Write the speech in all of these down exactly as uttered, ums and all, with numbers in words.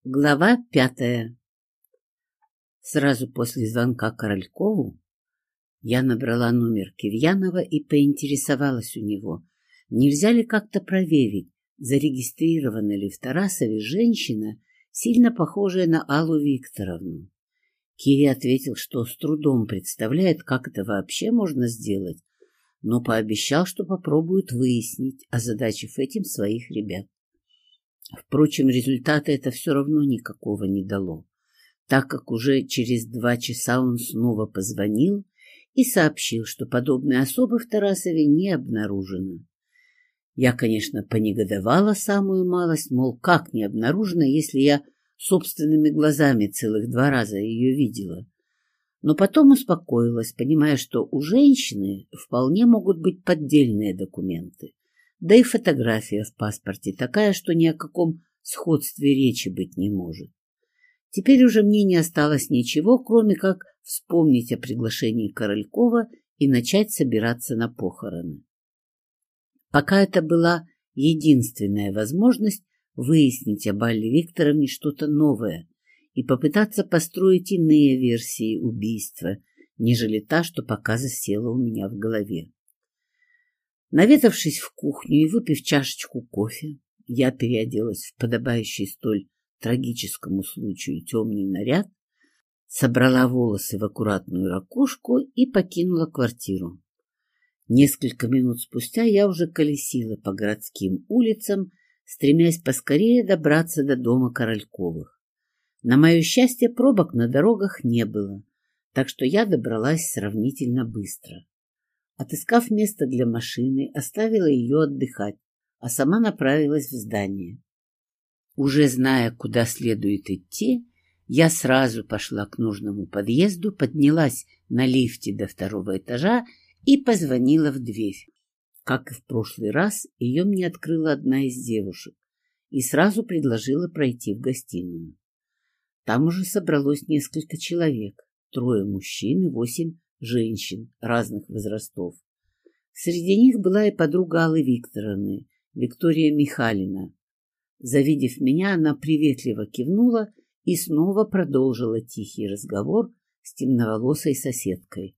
Глава пятая. Сразу после звонка Королькову я набрала номер Кирьянова и поинтересовалась у него, нельзя ли как-то проверить, зарегистрирована ли в Тарасове женщина, сильно похожая на Аллу Викторовну. Киря ответил, что с трудом представляет, как это вообще можно сделать, но пообещал, что попробует выяснить, озадачив этим своих ребят. Впрочем, результата это все равно никакого не дало, так как уже через два часа он снова позвонил и сообщил, что подобной особы в Тарасове не обнаружено. Я, конечно, понегодовала самую малость, мол, как не обнаружено, если я собственными глазами целых два раза ее видела. Но потом успокоилась, понимая, что у женщины вполне могут быть поддельные документы. Да и фотография в паспорте такая, что ни о каком сходстве речи быть не может. Теперь уже мне не осталось ничего, кроме как вспомнить о приглашении Королькова и начать собираться на похороны. Пока это была единственная возможность выяснить об Алле Викторовне что-то новое и попытаться построить иные версии убийства, нежели та, что пока засела у меня в голове. Наведавшись в кухню и выпив чашечку кофе, я переоделась в подобающий столь трагическому случаю темный наряд, собрала волосы в аккуратную ракушку и покинула квартиру. Несколько минут спустя я уже колесила по городским улицам, стремясь поскорее добраться до дома Корольковых. На мое счастье, пробок на дорогах не было, так что я добралась сравнительно быстро. Отыскав место для машины, оставила ее отдыхать, а сама направилась в здание. Уже зная, куда следует идти, я сразу пошла к нужному подъезду, поднялась на лифте до второго этажа и позвонила в дверь. Как и в прошлый раз, ее мне открыла одна из девушек и сразу предложила пройти в гостиную. Там уже собралось несколько человек, трое мужчин и восемь женщин разных возрастов. Среди них была и подруга Аллы Викторовны, Виктория Михайловна. Завидев меня, она приветливо кивнула и снова продолжила тихий разговор с темноволосой соседкой.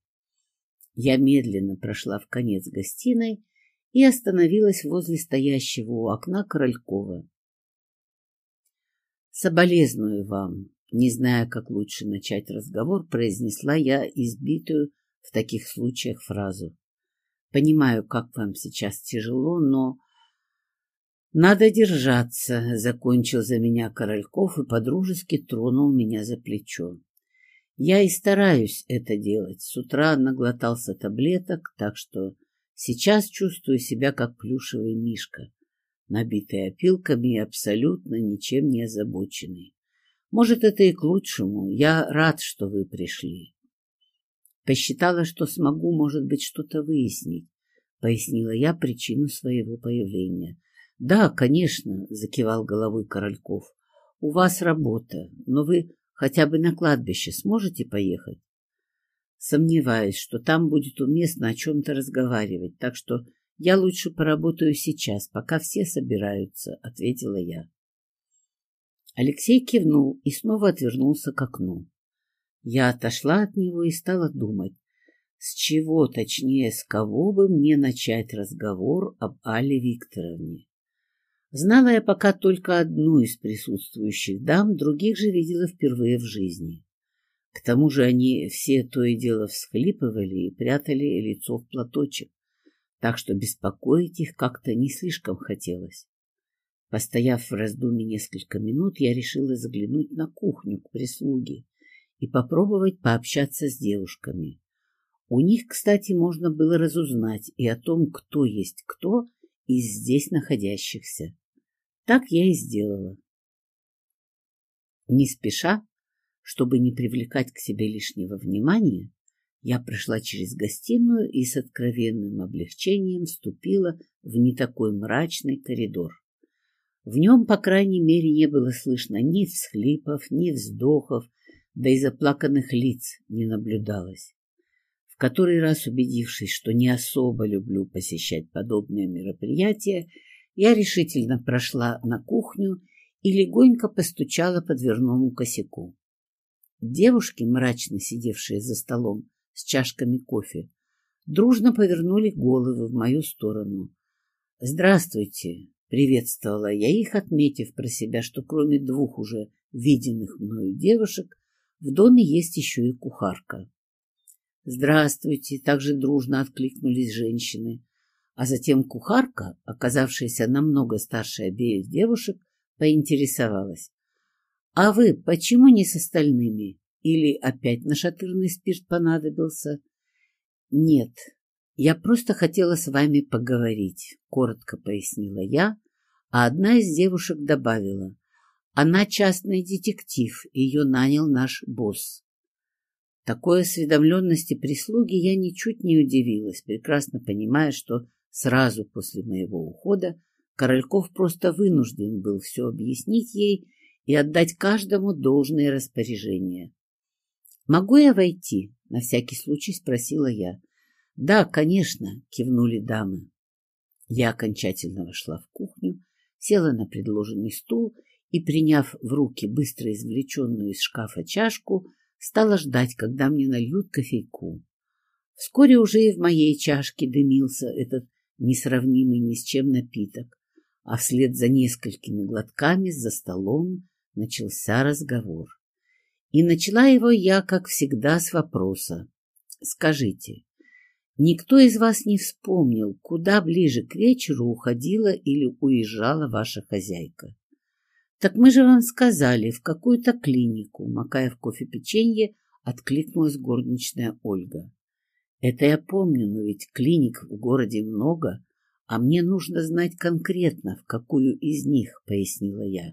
Я медленно прошла в конец гостиной и остановилась возле стоящего у окна Королькова. «Соболезную вам», не зная, как лучше начать разговор, произнесла я избитую в таких случаях фразу. «Понимаю, как вам сейчас тяжело, но...» «Надо держаться», — закончил за меня Корольков и подружески тронул меня за плечо. Я и стараюсь это делать. С утра наглотался таблеток, так что сейчас чувствую себя как плюшевый мишка, набитый опилками и абсолютно ничем не озабоченный. Может, это и к лучшему. Я рад, что вы пришли. Посчитала, что смогу, может быть, что-то выяснить, пояснила я причину своего появления. Да, конечно, закивал головой Корольков. У вас работа, но вы хотя бы на кладбище сможете поехать? Сомневаюсь, что там будет уместно о чем-то разговаривать, так что я лучше поработаю сейчас, пока все собираются, ответила я. Алексей кивнул и снова отвернулся к окну. Я отошла от него и стала думать, с чего, точнее, с кого бы мне начать разговор об Алле Викторовне. Знала я пока только одну из присутствующих дам, других же видела впервые в жизни. К тому же они все то и дело всхлипывали и прятали лицо в платочек, так что беспокоить их как-то не слишком хотелось. Постояв в раздумье несколько минут, я решила заглянуть на кухню к прислуге и попробовать пообщаться с девушками. У них, кстати, можно было разузнать и о том, кто есть кто из здесь находящихся. Так я и сделала. Не спеша, чтобы не привлекать к себе лишнего внимания, я прошла через гостиную и с откровенным облегчением вступила в не такой мрачный коридор. В нем, по крайней мере, не было слышно ни всхлипов, ни вздохов, да и заплаканных лиц не наблюдалось. В который раз убедившись, что не особо люблю посещать подобные мероприятия, я решительно прошла на кухню и легонько постучала по дверному косяку. Девушки, мрачно сидевшие за столом с чашками кофе, дружно повернули головы в мою сторону. «Здравствуйте!» — приветствовала я их, отметив про себя, что кроме двух уже виденных мною девушек в доме есть еще и кухарка. «Здравствуйте!» — также дружно откликнулись женщины, а затем кухарка, оказавшаяся намного старше обеих девушек, поинтересовалась. «А вы почему не с остальными? Или опять нашатырный спирт понадобился?» «Нет, я просто хотела с вами поговорить», — коротко пояснила я, а одна из девушек добавила. «Она частный детектив, ее нанял наш босс». Такой осведомленности прислуги я ничуть не удивилась, прекрасно понимая, что сразу после моего ухода Корольков просто вынужден был все объяснить ей и отдать каждому должные распоряжения. «Могу я войти?» — на всякий случай спросила я. «Да, конечно», — кивнули дамы. Я окончательно вошла в кухню, села на предложенный стул и, приняв в руки быстро извлеченную из шкафа чашку, стала ждать, когда мне нальют кофейку. Вскоре уже и в моей чашке дымился этот несравнимый ни с чем напиток, а вслед за несколькими глотками за столом начался разговор. И начала его я, как всегда, с вопроса. «Скажите, никто из вас не вспомнил, куда ближе к вечеру уходила или уезжала ваша хозяйка?» «Так мы же вам сказали, в какую-то клинику», — макая в кофе печенье, откликнулась горничная Ольга. «Это я помню, но ведь клиник в городе много, а мне нужно знать конкретно, в какую из них», — пояснила я.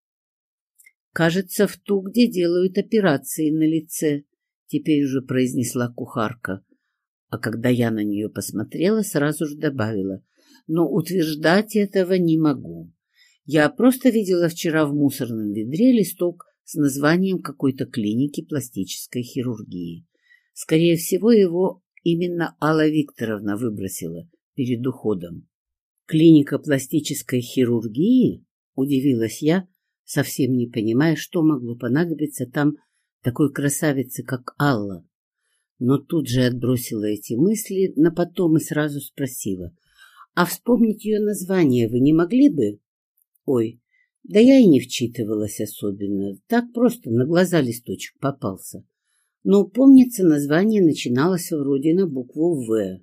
«Кажется, в ту, где делают операции на лице», — теперь уже произнесла кухарка. А когда я на нее посмотрела, сразу же добавила: «Но утверждать этого не могу. Я просто видела вчера в мусорном ведре листок с названием какой-то клиники пластической хирургии. Скорее всего, его именно Алла Викторовна выбросила перед уходом». «Клиника пластической хирургии?» — удивилась я, совсем не понимая, что могло понадобиться там такой красавице, как Алла. Но тут же отбросила эти мысли на потом и сразу спросила: «А вспомнить ее название вы не могли бы?» «Ой, да я и не вчитывалась особенно, так просто на глаза листочек попался. Но, помнится, название начиналось вроде на букву «В».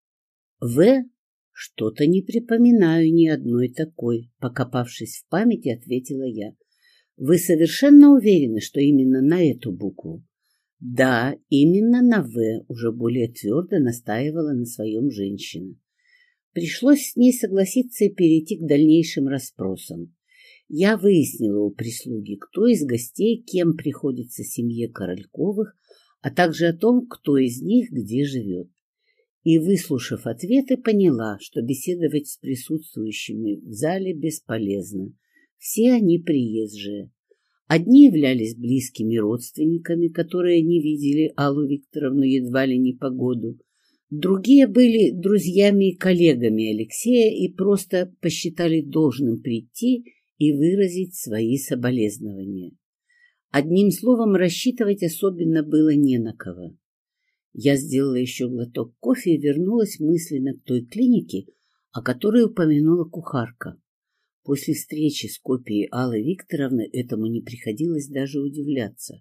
«В»? Что-то не припоминаю ни одной такой», — покопавшись в памяти, ответила я. «Вы совершенно уверены, что именно на эту букву?» «Да, именно на «В», — уже более твердо настаивала на своем женщина. Пришлось с ней согласиться и перейти к дальнейшим расспросам. Я выяснила у прислуги, кто из гостей кем приходится семье Корольковых, а также о том, кто из них где живет. И, выслушав ответы, поняла, что беседовать с присутствующими в зале бесполезно. Все они приезжие. Одни являлись близкими родственниками, которые не видели Аллу Викторовну едва ли не по году. Другие были друзьями и коллегами Алексея и просто посчитали должным прийти и выразить свои соболезнования. Одним словом, рассчитывать особенно было не на кого. Я сделала еще глоток кофе и вернулась мысленно к той клинике, о которой упомянула кухарка. После встречи с копией Аллы Викторовны этому не приходилось даже удивляться.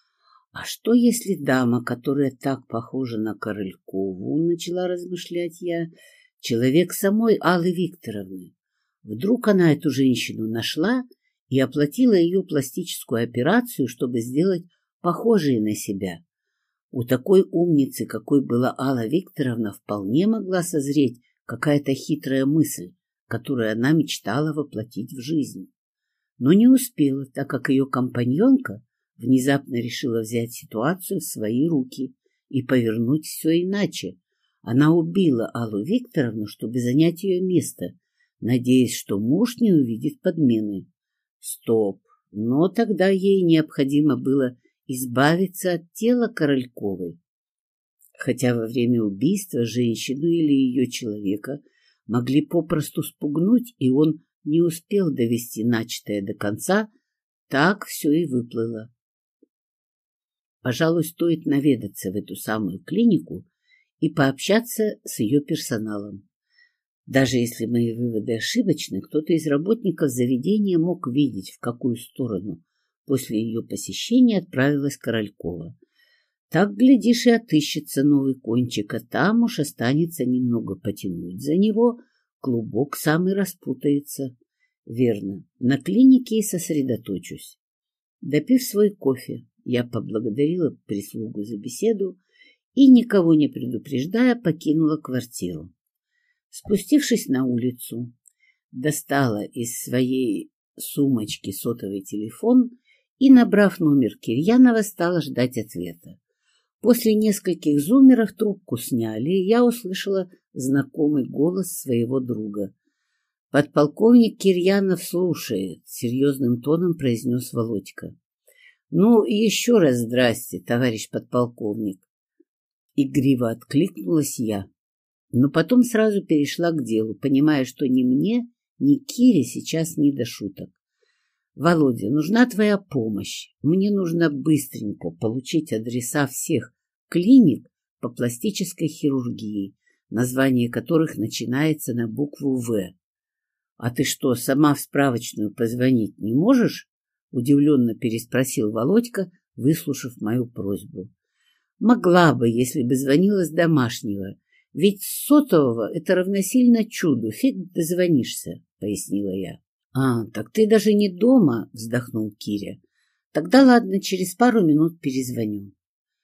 А что, если дама, которая так похожа на Королькову, начала размышлять я, человек самой Аллы Викторовны? Вдруг она эту женщину нашла и оплатила ее пластическую операцию, чтобы сделать похожей на себя? У такой умницы, какой была Алла Викторовна, вполне могла созреть какая-то хитрая мысль, которую она мечтала воплотить в жизнь. Но не успела, так как ее компаньонка внезапно решила взять ситуацию в свои руки и повернуть все иначе. Она убила Аллу Викторовну, чтобы занять ее место, надеясь, что муж не увидит подмены. Стоп! Но тогда ей необходимо было избавиться от тела Корольковой. Хотя во время убийства женщину или ее человека могли попросту спугнуть, и он Не успел довести начатое до конца, так все и выплыло. Пожалуй, стоит наведаться в эту самую клинику и пообщаться с ее персоналом. Даже если мои выводы ошибочны, кто-то из работников заведения мог видеть, в какую сторону после ее посещения отправилась Королькова. Так, глядишь, и отыщется новый кончик, а там уж останется немного потянуть за него, клубок сам и распутается. Верно, на клинике и сосредоточусь. Допив свой кофе, я поблагодарила прислугу за беседу и, никого не предупреждая, покинула квартиру. Спустившись на улицу, достала из своей сумочки сотовый телефон и, набрав номер Кирьянова, стала ждать ответа. После нескольких зуммеров трубку сняли, и я услышала знакомый голос своего друга. «Подполковник Кирьянов слушает», — серьезным тоном произнес Володька. «Ну, еще раз здрасте, товарищ подполковник». Игриво откликнулась я, но потом сразу перешла к делу, понимая, что ни мне, ни Кире сейчас не до шуток. «Володя, нужна твоя помощь. Мне нужно быстренько получить адреса всех клиник по пластической хирургии, название которых начинается на букву «В». «А ты что, сама в справочную позвонить не можешь?» — удивленно переспросил Володька, выслушав мою просьбу. «Могла бы, если бы звонила с домашнего. Ведь с сотового это равносильно чуду, фиг дозвонишься», — пояснила я. «А, так ты даже не дома», — вздохнул Киря. «Тогда ладно, через пару минут перезвоню».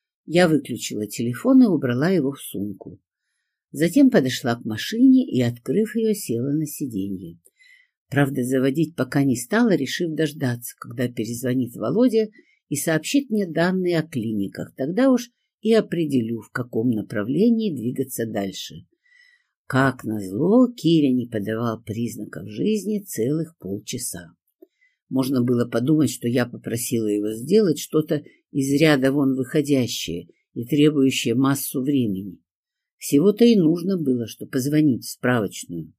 Я выключила телефон и убрала его в сумку. Затем подошла к машине и, открыв ее, села на сиденье. Правда, заводить пока не стала, решив дождаться, когда перезвонит Володя и сообщит мне данные о клиниках. Тогда уж и определю, в каком направлении двигаться дальше. Как назло, Киря не подавал признаков жизни целых полчаса. Можно было подумать, что я попросила его сделать что-то из ряда вон выходящее и требующее массу времени. Всего-то и нужно было, что позвонить в справочную.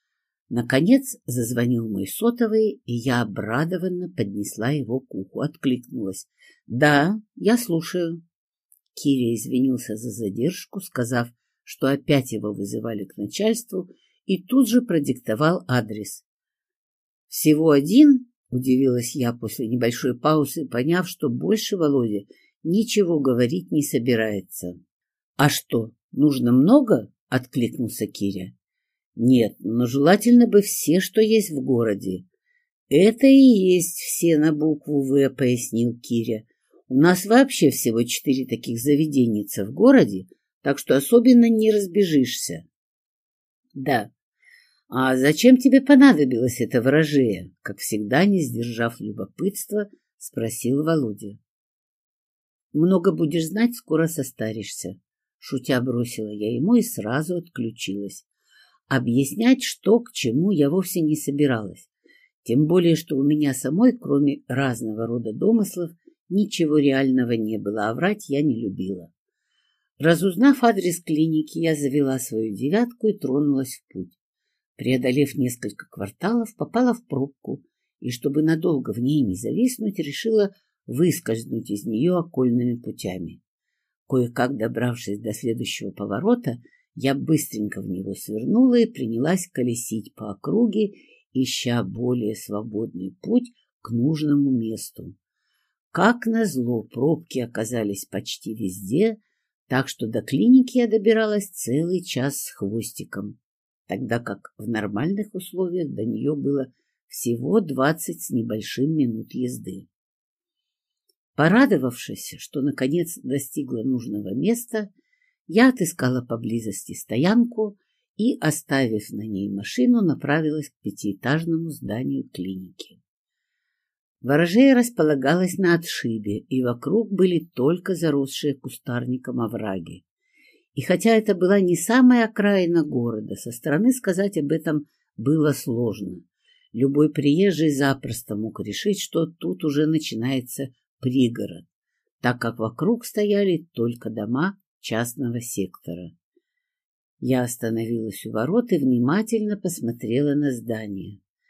Наконец зазвонил мой сотовый, и я обрадованно поднесла его к уху, откликнулась. «Да, я слушаю». Киря извинился за задержку, сказав, что опять его вызывали к начальству, и тут же продиктовал адрес. «Всего один?» — удивилась я после небольшой паузы, поняв, что больше Володя ничего говорить не собирается. «А что, нужно много?» — откликнулся Киря. «Нет, но желательно бы все, что есть в городе». «Это и есть все на букву «В», — пояснил Киря. «У нас вообще всего четыре таких заведеница в городе, так что особенно не разбежишься». «Да. А зачем тебе понадобилось это ворожея?» — как всегда, не сдержав любопытства, спросил Володя. «Много будешь знать, скоро состаришься», — шутя бросила я ему и сразу отключилась. Объяснять, что к чему, я вовсе не собиралась. Тем более, что у меня самой, кроме разного рода домыслов, ничего реального не было, а врать я не любила. Разузнав адрес клиники, я завела свою девятку и тронулась в путь. Преодолев несколько кварталов, попала в пробку, и, чтобы надолго в ней не зависнуть, решила выскользнуть из нее окольными путями. Кое-как добравшись до следующего поворота, я быстренько в него свернула и принялась колесить по округе, ища более свободный путь к нужному месту. Как назло, пробки оказались почти везде, так что до клиники я добиралась целый час с хвостиком, тогда как в нормальных условиях до нее было всего двадцать с небольшим минут езды. Порадовавшись, что наконец достигла нужного места, я отыскала поблизости стоянку и, оставив на ней машину, направилась к пятиэтажному зданию клиники. Ворожея располагалась на отшибе, и вокруг были только заросшие кустарником овраги. И хотя это была не самая окраина города, со стороны сказать об этом было сложно. Любой приезжий запросто мог решить, что тут уже начинается пригород, так как вокруг стояли только дома частного сектора. Я остановилась у ворот и внимательно посмотрела на здание.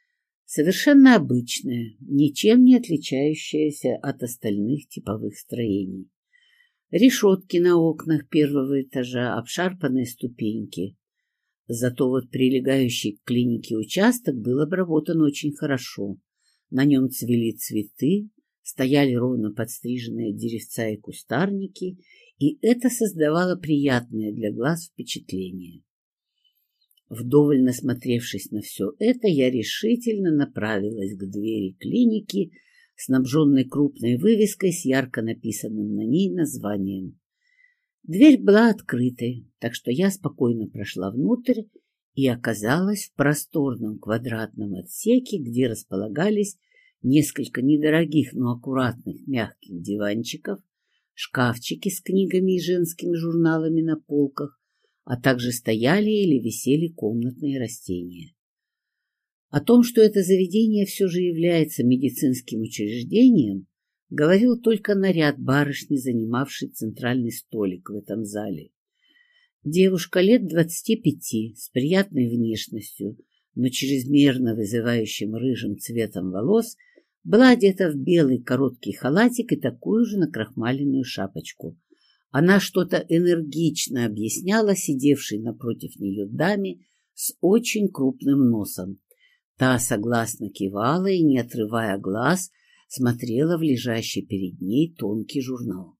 Совершенно обычное, ничем не отличающееся от остальных типовых строений. Решетки на окнах первого этажа, обшарпанные ступеньки. Зато вот прилегающий к клинике участок был обработан очень хорошо. На нем цвели цветы, стояли ровно подстриженные деревца и кустарники, и это создавало приятное для глаз впечатление. Вдоволь насмотревшись на все это, я решительно направилась к двери клиники, снабженной крупной вывеской с ярко написанным на ней названием. Дверь была открытой, так что я спокойно прошла внутрь и оказалась в просторном квадратном отсеке, где располагались несколько недорогих, но аккуратных мягких диванчиков, шкафчики с книгами и женскими журналами на полках, а также стояли или висели комнатные растения. О том, что это заведение все же является медицинским учреждением, говорил только наряд барышни, занимавшей центральный столик в этом зале. Девушка лет двадцати пяти, с приятной внешностью, но чрезмерно вызывающим рыжим цветом волос, была одета в белый короткий халатик и такую же накрахмаленную шапочку. Она что-то энергично объясняла сидевшей напротив нее даме с очень крупным носом. Та согласно кивала и, не отрывая глаз, смотрела в лежащий перед ней тонкий журнал.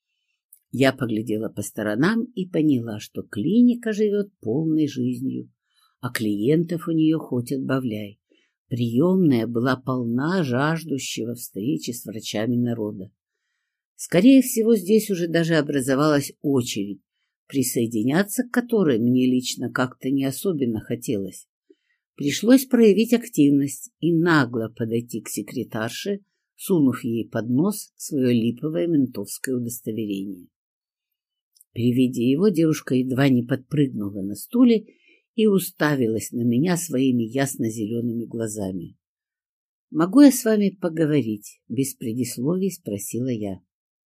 Я поглядела по сторонам и поняла, что клиника живет полной жизнью, а клиентов у нее хоть отбавляй. Приемная была полна жаждущего встречи с врачами народа. Скорее всего, здесь уже даже образовалась очередь, присоединяться к которой мне лично как-то не особенно хотелось. Пришлось проявить активность и нагло подойти к секретарше, сунув ей под нос свое липовое ментовское удостоверение. При виде его девушка едва не подпрыгнула на стуле и уставилась на меня своими ясно-зелеными глазами. — Могу я с вами поговорить? — без предисловий спросила я.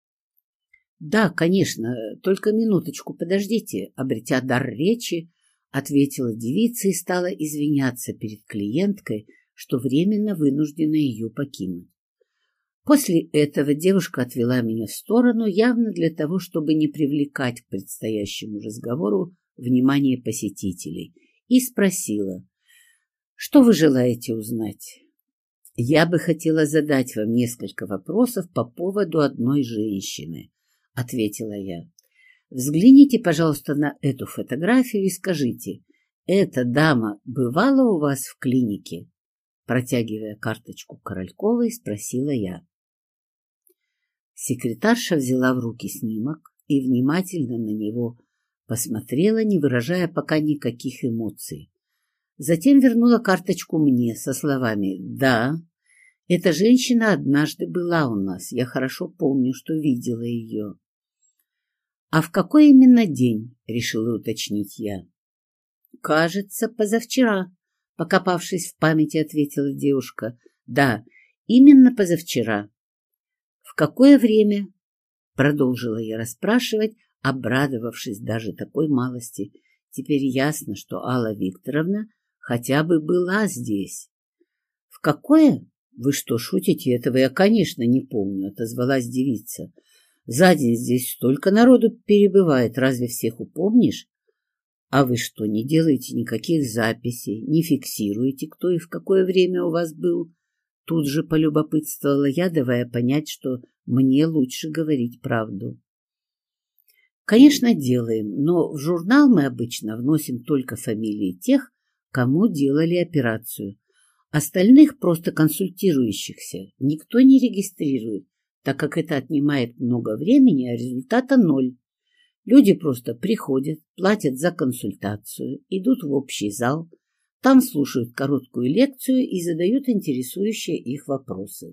— Да, конечно, только минуточку подождите, — обретя дар речи, ответила девица и стала извиняться перед клиенткой, что временно вынуждена ее покинуть. После этого девушка отвела меня в сторону, явно для того, чтобы не привлекать к предстоящему разговору внимание посетителей, и спросила: «Что вы желаете узнать?» «Я бы хотела задать вам несколько вопросов по поводу одной женщины», — ответила я. «Взгляните, пожалуйста, на эту фотографию и скажите, эта дама бывала у вас в клинике?» Протягивая карточку Корольковой, спросила я. Секретарша взяла в руки снимок и внимательно на него посмотрела, не выражая пока никаких эмоций. Затем вернула карточку мне со словами: «Да, эта женщина однажды была у нас, я хорошо помню, что видела ее». «А в какой именно день?» — решила уточнить я. «Кажется, позавчера», — покопавшись в памяти, ответила девушка. «Да, именно позавчера». «В какое время?» — продолжила я расспрашивать, обрадовавшись даже такой малости. Теперь ясно, что Алла Викторовна хотя бы была здесь. «В какое? Вы что, шутите? Этого я, конечно, не помню», — отозвалась девица. «За день здесь столько народу перебывает, разве всех упомнишь? А вы что, не делаете никаких записей, не фиксируете, кто и в какое время у вас был?» Тут же полюбопытствовала я, давая понять, что мне лучше говорить правду. «Конечно, делаем, но в журнал мы обычно вносим только фамилии тех, кому делали операцию. Остальных, просто консультирующихся, никто не регистрирует, так как это отнимает много времени, а результата ноль. Люди просто приходят, платят за консультацию, идут в общий зал, там слушают короткую лекцию и задают интересующие их вопросы.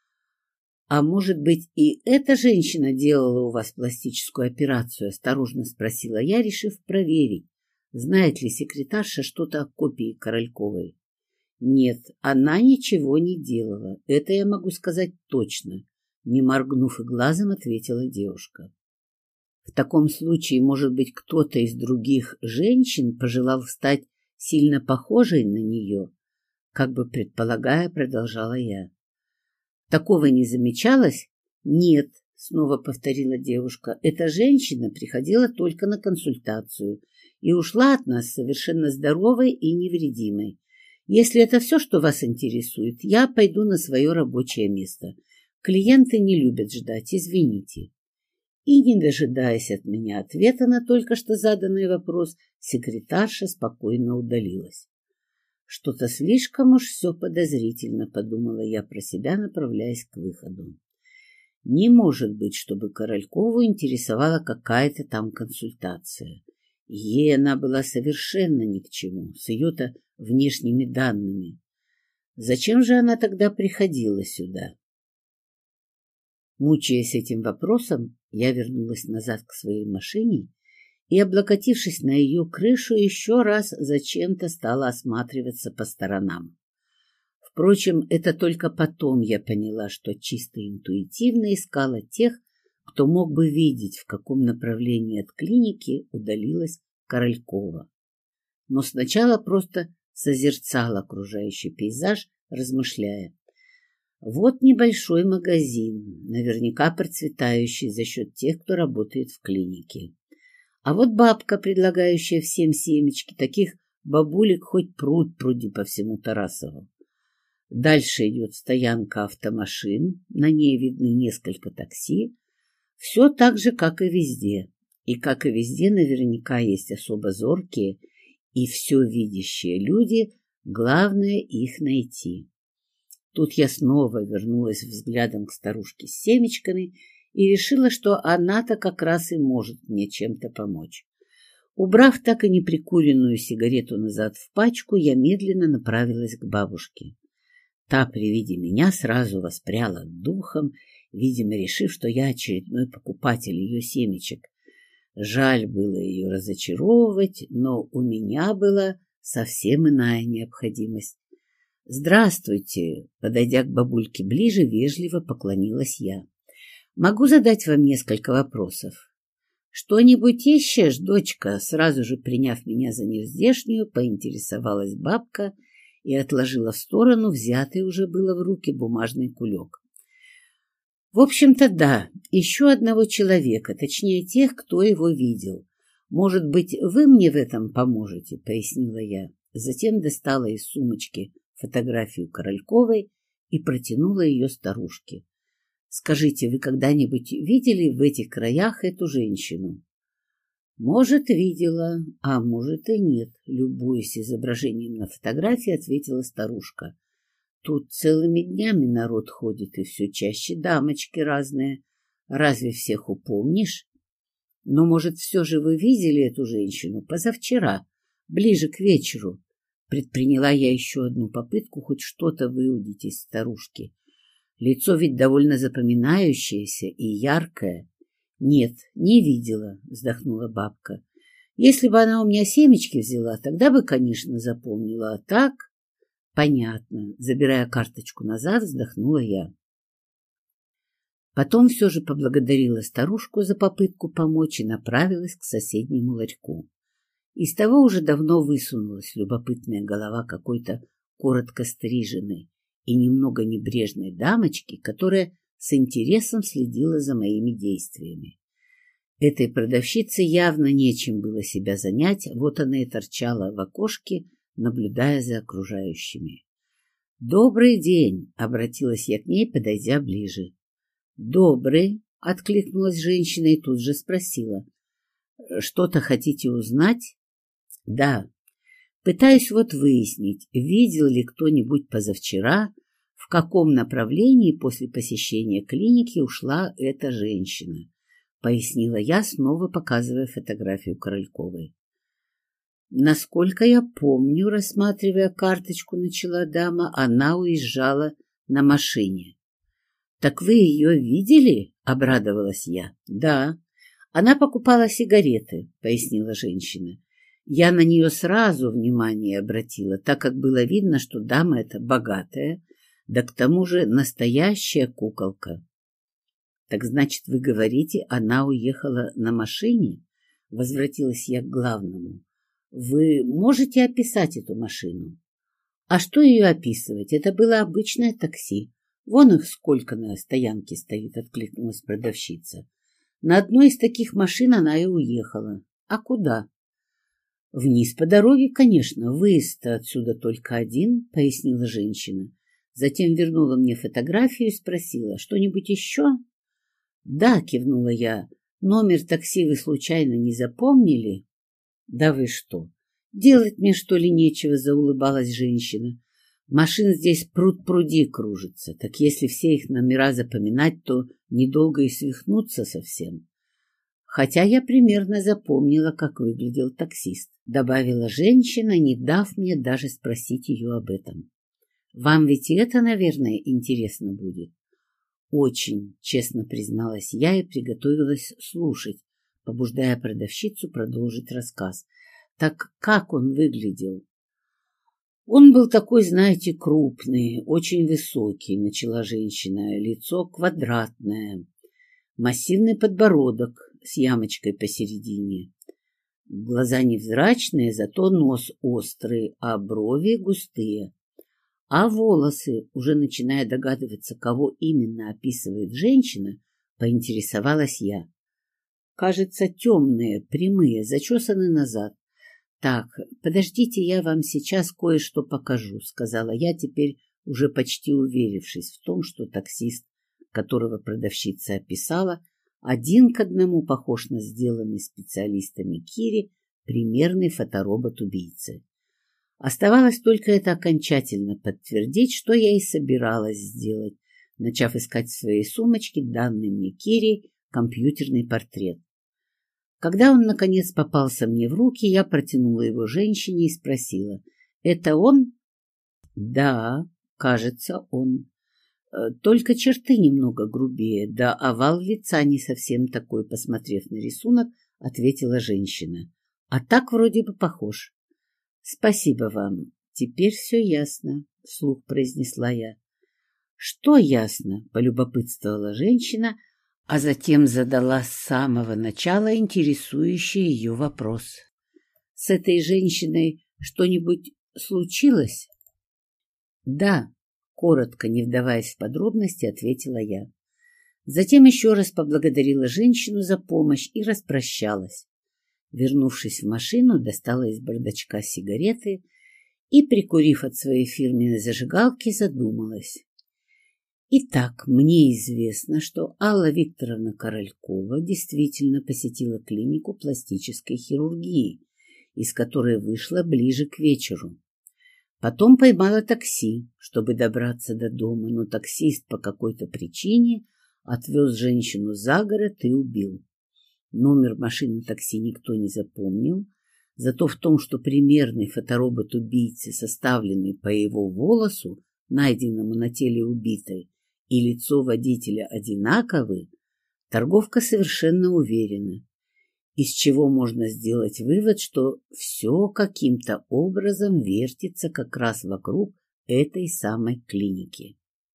«А может быть, и эта женщина делала у вас пластическую операцию?» — осторожно спросила я, решив проверить, знает ли секретарша что-то о копии Корольковой. «Нет, она ничего не делала, это я могу сказать точно», — не моргнув и глазом, ответила девушка. «В таком случае, может быть, кто-то из других женщин пожелал стать сильно похожей на нее?» как бы предполагая, продолжала я. Такого не замечалось? Нет, снова повторила девушка. Эта женщина приходила только на консультацию и ушла от нас совершенно здоровой и невредимой. Если это все, что вас интересует, я пойду на свое рабочее место. Клиенты не любят ждать, извините. И, не дожидаясь от меня ответа на только что заданный вопрос, секретарша спокойно удалилась. Что-то слишком уж все подозрительно, подумала я про себя, направляясь к выходу. Не может быть, чтобы Королькову интересовала какая-то там консультация. Ей она была совершенно ни к чему, с ее-то внешними данными. Зачем же она тогда приходила сюда? Мучаясь этим вопросом, я вернулась назад к своей машине и, облокотившись на ее крышу, еще раз зачем-то стала осматриваться по сторонам. Впрочем, это только потом я поняла, что чисто интуитивно искала тех, кто мог бы видеть, в каком направлении от клиники удалилась Королькова. Но сначала просто созерцала окружающий пейзаж, размышляя. Вот небольшой магазин, наверняка процветающий за счет тех, кто работает в клинике. А вот бабка, предлагающая всем семечки, таких бабулек хоть пруд пруди по всему Тарасову. Дальше идет стоянка автомашин, на ней видны несколько такси. Все так же, как и везде. И как и везде, наверняка есть особо зоркие и все видящие люди, главное их найти. Тут я снова вернулась взглядом к старушке с семечками и решила, что она-то как раз и может мне чем-то помочь. Убрав так и неприкуренную сигарету назад в пачку, я медленно направилась к бабушке. Та при виде меня сразу воспряла духом, видимо, решив, что я очередной покупатель ее семечек. Жаль было ее разочаровывать, но у меня была совсем иная необходимость. «Здравствуйте!» — подойдя к бабульке ближе, вежливо поклонилась я. «Могу задать вам несколько вопросов?» «Что-нибудь ищешь, дочка?» — сразу же приняв меня за нездешнюю, поинтересовалась бабка и отложила в сторону взятый уже было в руки бумажный кулек. «В общем-то, да, ищу одного человека, точнее тех, кто его видел. Может быть, вы мне в этом поможете?» — пояснила я. Затем достала из сумочки фотографию Корольковой и протянула ее старушке. «Скажите, вы когда-нибудь видели в этих краях эту женщину?» «Может, видела, а может и нет», — любуясь изображением на фотографии, ответила старушка. «Тут целыми днями народ ходит, и все чаще дамочки разные. Разве всех упомнишь? Но, может, все же вы видели эту женщину позавчера, ближе к вечеру?» Предприняла я еще одну попытку хоть что-то выудить из старушки. Лицо ведь довольно запоминающееся и яркое. «Нет, не видела», — вздохнула бабка. «Если бы она у меня семечки взяла, тогда бы, конечно, запомнила. А так...» «Понятно», — забирая карточку назад, вздохнула я. Потом все же поблагодарила старушку за попытку помочь и направилась к соседнему ларьку. Из того уже давно высунулась любопытная голова какой-то коротко стриженной и немного небрежной дамочки, которая с интересом следила за моими действиями. Этой продавщице явно нечем было себя занять, вот она и торчала в окошке, наблюдая за окружающими. «Добрый день!» — обратилась я к ней, подойдя ближе. «Добрый!» — откликнулась женщина и тут же спросила. «Что-то хотите узнать?» «Да. Пытаюсь вот выяснить, видел ли кто-нибудь позавчера, в каком направлении после посещения клиники ушла эта женщина», — пояснила я, снова показывая фотографию Корольковой. «Насколько я помню, рассматривая карточку, начала дама, она уезжала на машине». «Так вы ее видели?» — обрадовалась я. «Да. Она покупала сигареты», — пояснила женщина. Я на нее сразу внимание обратила, так как было видно, что дама эта богатая, да к тому же настоящая куколка. «Так значит, вы говорите, она уехала на машине?» Возвратилась я к главному. «Вы можете описать эту машину?» А что ее описывать? Это было обычное такси. Вон их сколько на стоянке стоит, откликнулась продавщица. На одной из таких машин она и уехала. А куда? Вниз по дороге, конечно, выезд отсюда только один, пояснила женщина. Затем вернула мне фотографию и спросила, что-нибудь еще? Да, кивнула я. Номер такси вы случайно не запомнили? Да вы что? Делать мне, что ли, нечего, заулыбалась женщина. Машин здесь пруд-пруди кружится, так если все их номера запоминать, то недолго и свихнуться совсем. Хотя я примерно запомнила, как выглядел таксист, добавила женщина, не дав мне даже спросить ее об этом. Вам ведь и это, наверное, интересно будет? Очень, честно призналась я и приготовилась слушать, побуждая продавщицу продолжить рассказ. Так как он выглядел? Он был такой, знаете, крупный, очень высокий, начала женщина, лицо квадратное, массивный подбородок с ямочкой посередине. Глаза невзрачные, зато нос острый, а брови густые. А волосы, уже начиная догадываться, кого именно описывает женщина, поинтересовалась я. Кажется, темные, прямые, зачесаны назад. «Так, подождите, я вам сейчас кое-что покажу», — сказала я, теперь уже почти уверившись в том, что таксист, которого продавщица описала, один к одному похож на сделанный специалистами Кири примерный фоторобот убийцы. Оставалось только это окончательно подтвердить, что я и собиралась сделать, начав искать в своей сумочке данный мне Кири компьютерный портрет. Когда он, наконец, попался мне в руки, я протянула его женщине и спросила, «Это он?» «Да, кажется, он. Только черты немного грубее, да овал лица не совсем такой», посмотрев на рисунок, ответила женщина. «А так вроде бы похож». «Спасибо вам. Теперь все ясно», — вслух произнесла я. «Что ясно?» — полюбопытствовала женщина, а затем задала с самого начала интересующий ее вопрос. «С этой женщиной что-нибудь случилось?» «Да», — коротко, не вдаваясь в подробности, ответила я. Затем еще раз поблагодарила женщину за помощь и распрощалась. Вернувшись в машину, достала из бардачка сигареты и, прикурив от своей фирменной зажигалки, задумалась. Итак, мне известно, что Алла Викторовна Королькова действительно посетила клинику пластической хирургии, из которой вышла ближе к вечеру. Потом поймала такси, чтобы добраться до дома, но таксист по какой-то причине отвез женщину за город и убил. Номер машины такси никто не запомнил, зато в том, что примерный фоторобот убийцы, составленный по его волосу, найденному на теле убитой, и лицо водителя одинаковы, торговка совершенно уверена, из чего можно сделать вывод, что все каким-то образом вертится как раз вокруг этой самой клиники.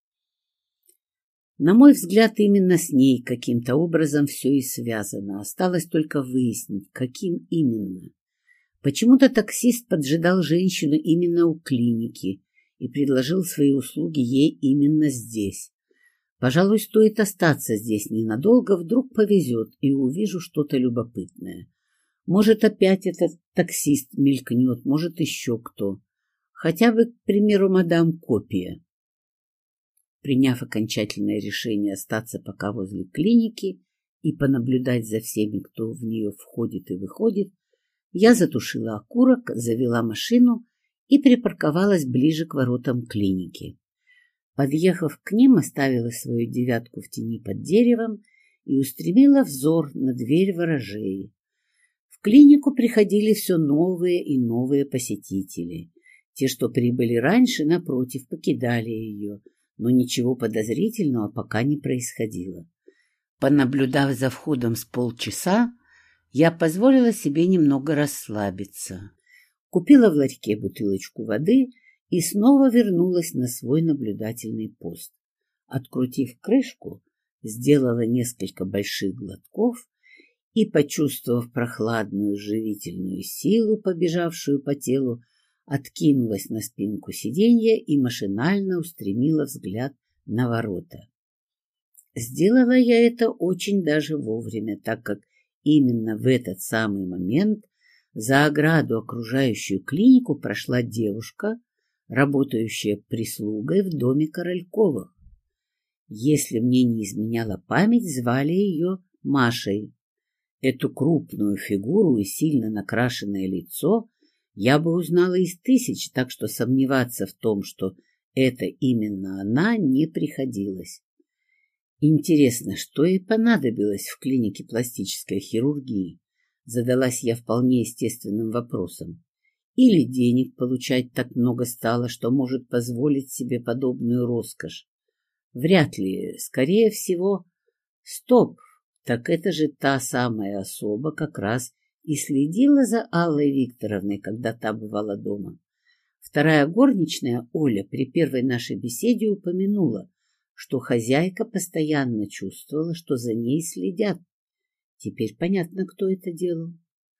На мой взгляд, именно с ней каким-то образом все и связано. Осталось только выяснить, каким именно. Почему-то таксист поджидал женщину именно у клиники и предложил свои услуги ей именно здесь. Пожалуй, стоит остаться здесь ненадолго, вдруг повезет, и увижу что-то любопытное. Может, опять этот таксист мелькнет, может, еще кто. Хотя бы, к примеру, мадам Копия. Приняв окончательное решение остаться пока возле клиники и понаблюдать за всеми, кто в нее входит и выходит, я затушила окурок, завела машину и припарковалась ближе к воротам клиники. Подъехав к ним, оставила свою девятку в тени под деревом и устремила взор на дверь ворожеи. В клинику приходили все новые и новые посетители. Те, что прибыли раньше, напротив, покидали ее, но ничего подозрительного пока не происходило. Понаблюдав за входом с полчаса, я позволила себе немного расслабиться. Купила в ларьке бутылочку воды и снова вернулась на свой наблюдательный пост. Открутив крышку, сделала несколько больших глотков и, почувствовав прохладную живительную силу, побежавшую по телу, откинулась на спинку сиденья и машинально устремила взгляд на ворота. Сделала я это очень даже вовремя, так как именно в этот самый момент за ограду, окружающую клинику, прошла девушка, работающая прислугой в доме Корольковых. Если мне не изменяла память, звали ее Машей. Эту крупную фигуру и сильно накрашенное лицо я бы узнала из тысяч, так что сомневаться в том, что это именно она, не приходилось. Интересно, что ей понадобилось в клинике пластической хирургии? Задалась я вполне естественным вопросом. Или денег получать так много стало, что может позволить себе подобную роскошь? Вряд ли, скорее всего... Стоп! Так это же та самая особа как раз и следила за Аллой Викторовной, когда та бывала дома. Вторая горничная, Оля, при первой нашей беседе упомянула, что хозяйка постоянно чувствовала, что за ней следят. Теперь понятно, кто это делал.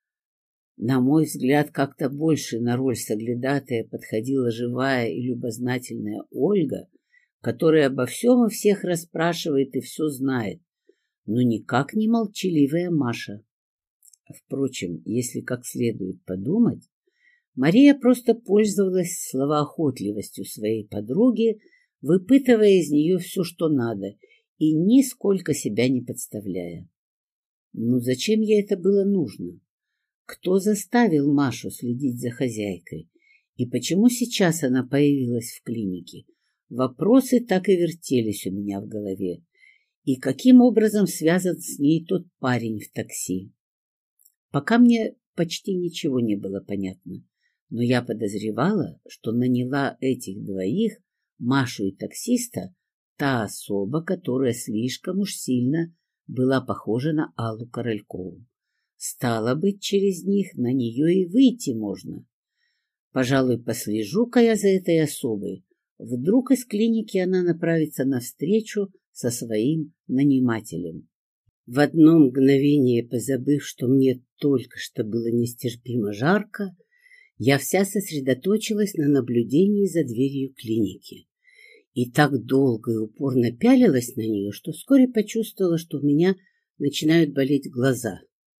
На мой взгляд, как-то больше на роль соглядатая подходила живая и любознательная Ольга, которая обо всем и всех расспрашивает и все знает, но никак не молчаливая Маша. Впрочем, если как следует подумать, Мария просто пользовалась словоохотливостью своей подруги, выпытывая из нее все, что надо, и нисколько себя не подставляя. Ну зачем ей это было нужно? Кто заставил Машу следить за хозяйкой? И почему сейчас она появилась в клинике? Вопросы так и вертелись у меня в голове. И каким образом связан с ней тот парень в такси? Пока мне почти ничего не было понятно, но я подозревала, что наняла этих двоих, Машу и таксиста, та особа, которая слишком уж сильно была похожа на Аллу Королькову. Стало быть, через них на нее и выйти можно. Пожалуй, послежу-ка я за этой особой. Вдруг из клиники она направится навстречу со своим нанимателем. В одно мгновение, позабыв, что мне только что было нестерпимо жарко, я вся сосредоточилась на наблюдении за дверью клиники. И так долго и упорно пялилась на нее, что вскоре почувствовала, что у меня начинают болеть глаза.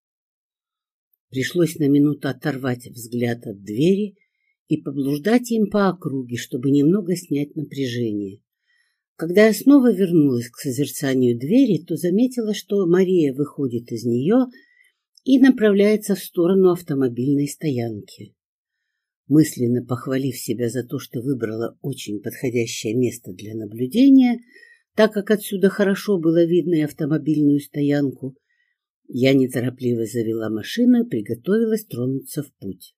Пришлось на минуту оторвать взгляд от двери и поблуждать им по округе, чтобы немного снять напряжение. Когда я снова вернулась к созерцанию двери, то заметила, что Мария выходит из нее и направляется в сторону автомобильной стоянки. Мысленно похвалив себя за то, что выбрала очень подходящее место для наблюдения, так как отсюда хорошо было видно и автомобильную стоянку, я неторопливо завела машину и приготовилась тронуться в путь.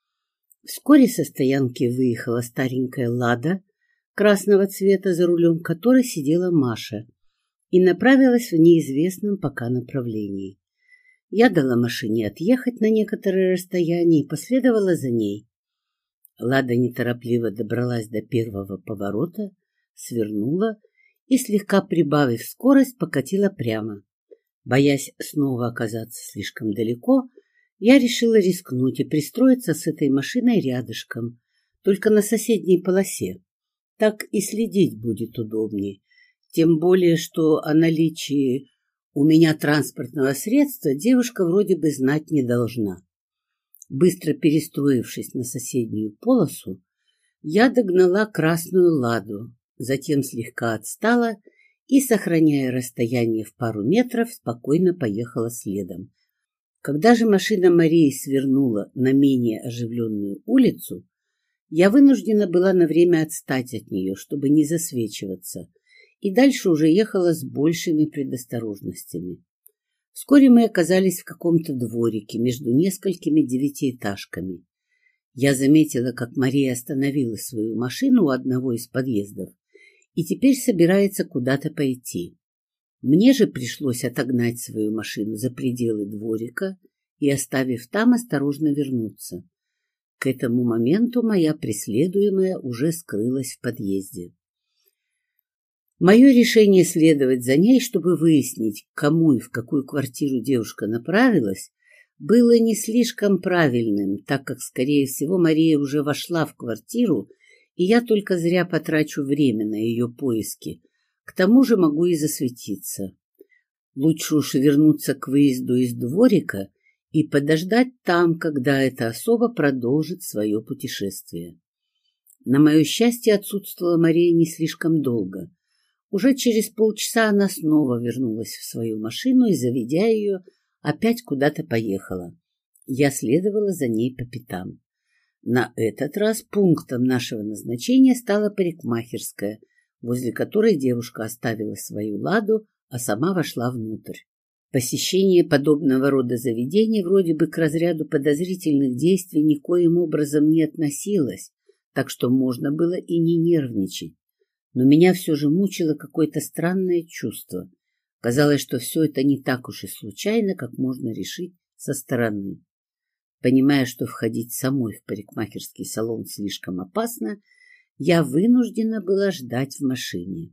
Вскоре со стоянки выехала старенькая «Лада» красного цвета, за рулем которой сидела Маша, и направилась в неизвестном пока направлении. Я дала машине отъехать на некоторое расстояние и последовала за ней. «Лада» неторопливо добралась до первого поворота, свернула и, слегка прибавив скорость, покатила прямо. Боясь снова оказаться слишком далеко, я решила рискнуть и пристроиться с этой машиной рядышком, только на соседней полосе. Так и следить будет удобнее, тем более, что о наличии у меня транспортного средства девушка вроде бы знать не должна. Быстро перестроившись на соседнюю полосу, я догнала красную «Ладу», затем слегка отстала и, сохраняя расстояние в пару метров, спокойно поехала следом. Когда же машина Марии свернула на менее оживленную улицу, я вынуждена была на время отстать от нее, чтобы не засвечиваться, и дальше уже ехала с большими предосторожностями. Вскоре мы оказались в каком-то дворике между несколькими девятиэтажками. Я заметила, как Мария остановила свою машину у одного из подъездов и теперь собирается куда-то пойти. Мне же пришлось отогнать свою машину за пределы дворика и, оставив там, осторожно вернуться. К этому моменту моя преследуемая уже скрылась в подъезде. Мое решение следовать за ней, чтобы выяснить, к кому и в какую квартиру девушка направилась, было не слишком правильным, так как, скорее всего, Мария уже вошла в квартиру, и я только зря потрачу время на ее поиски. К тому же могу и засветиться. Лучше уж вернуться к выезду из дворика и подождать там, когда эта особа продолжит свое путешествие. На мое счастье, отсутствовала Мария не слишком долго. Уже через полчаса она снова вернулась в свою машину и, заведя ее, опять куда-то поехала. Я следовала за ней по пятам. На этот раз пунктом нашего назначения стала парикмахерская, возле которой девушка оставила свою ладу, а сама вошла внутрь. Посещение подобного рода заведений вроде бы к разряду подозрительных действий никоим образом не относилось, так что можно было и не нервничать. Но меня все же мучило какое-то странное чувство. Казалось, что все это не так уж и случайно, как можно решить со стороны. Понимая, что входить самой в парикмахерский салон слишком опасно, я вынуждена была ждать в машине.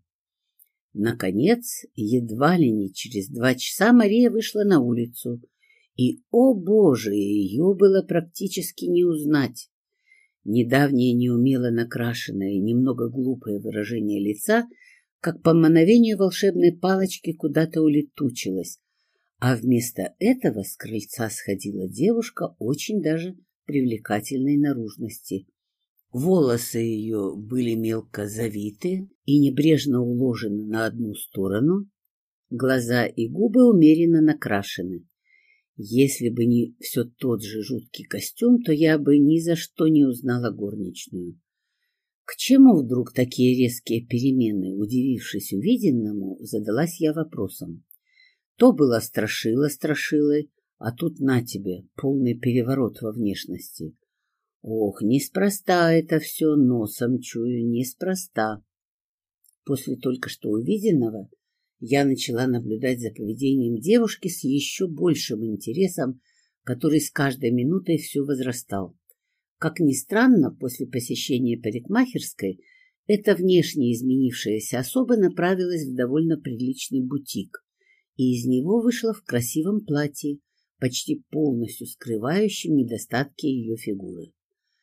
Наконец, едва ли не через два часа Мария вышла на улицу, и, о боже, ее было практически не узнать. Недавнее неумело накрашенное и немного глупое выражение лица, как по мановению волшебной палочки, куда-то улетучилось, а вместо этого с крыльца сходила девушка очень даже привлекательной наружности. Волосы ее были мелко завиты и небрежно уложены на одну сторону, глаза и губы умеренно накрашены. Если бы не все тот же жуткий костюм, то я бы ни за что не узнала горничную. К чему вдруг такие резкие перемены? Удивившись увиденному, задалась я вопросом. То было страшило страшилой, а тут на тебе полный переворот во внешности. Ох, неспроста это все, носом чую, неспроста. После только что увиденного я начала наблюдать за поведением девушки с еще большим интересом, который с каждой минутой все возрастал. Как ни странно, после посещения парикмахерской эта внешне изменившаяся особа направилась в довольно приличный бутик, и из него вышла в красивом платье, почти полностью скрывающем недостатки ее фигуры.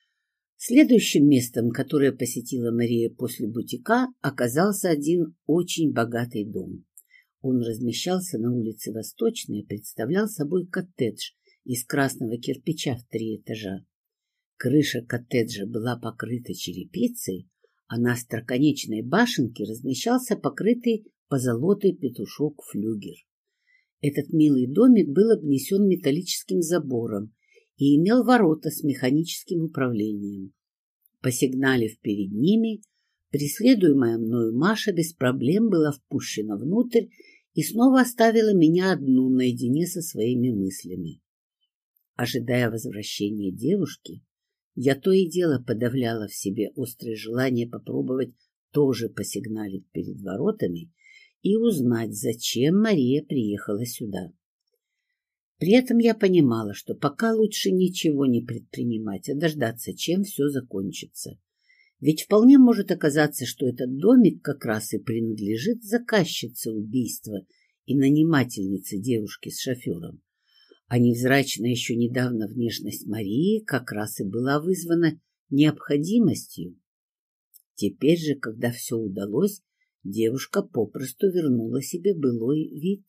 Следующим местом, которое посетила Мария после бутика, оказался один очень богатый дом. Он размещался на улице Восточной и представлял собой коттедж из красного кирпича в три этажа. Крыша коттеджа была покрыта черепицей, а на остроконечной башенке размещался покрытый позолотой петушок-флюгер. Этот милый домик был обнесен металлическим забором и имел ворота с механическим управлением. Посигналив перед ними, преследуемая мною Маша без проблем была впущена внутрь и снова оставила меня одну наедине со своими мыслями. Ожидая возвращения девушки, я то и дело подавляла в себе острое желание попробовать тоже посигналить перед воротами и узнать, зачем Мария приехала сюда. При этом я понимала, что пока лучше ничего не предпринимать, а дождаться, чем все закончится. Ведь вполне может оказаться, что этот домик как раз и принадлежит заказчице убийства и нанимательнице девушки с шофером. А невзрачная еще недавно внешность Марии как раз и была вызвана необходимостью. Теперь же, когда все удалось, девушка попросту вернула себе былой вид.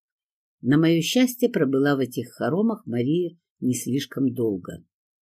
На мое счастье, пробыла в этих хоромах Мария не слишком долго.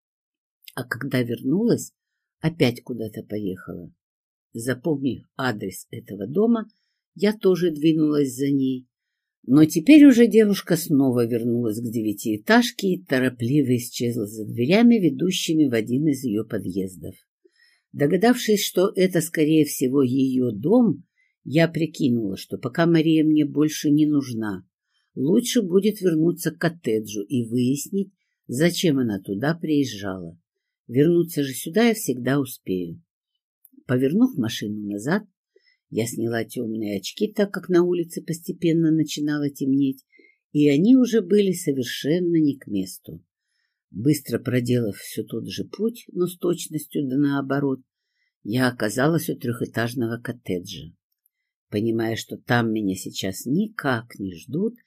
А когда вернулась, опять куда-то поехала. Запомнив адрес этого дома, я тоже двинулась за ней. Но теперь уже девушка снова вернулась к девятиэтажке и торопливо исчезла за дверями, ведущими в один из ее подъездов. Догадавшись, что это, скорее всего, ее дом, я прикинула, что пока Мария мне больше не нужна, лучше будет вернуться к коттеджу и выяснить, зачем она туда приезжала. Вернуться же сюда я всегда успею. Повернув машину назад, я сняла темные очки, так как на улице постепенно начинало темнеть, и они уже были совершенно не к месту. Быстро проделав все тот же путь, но с точностью да наоборот, я оказалась у трехэтажного коттеджа. Понимая, что там меня сейчас никак не ждут,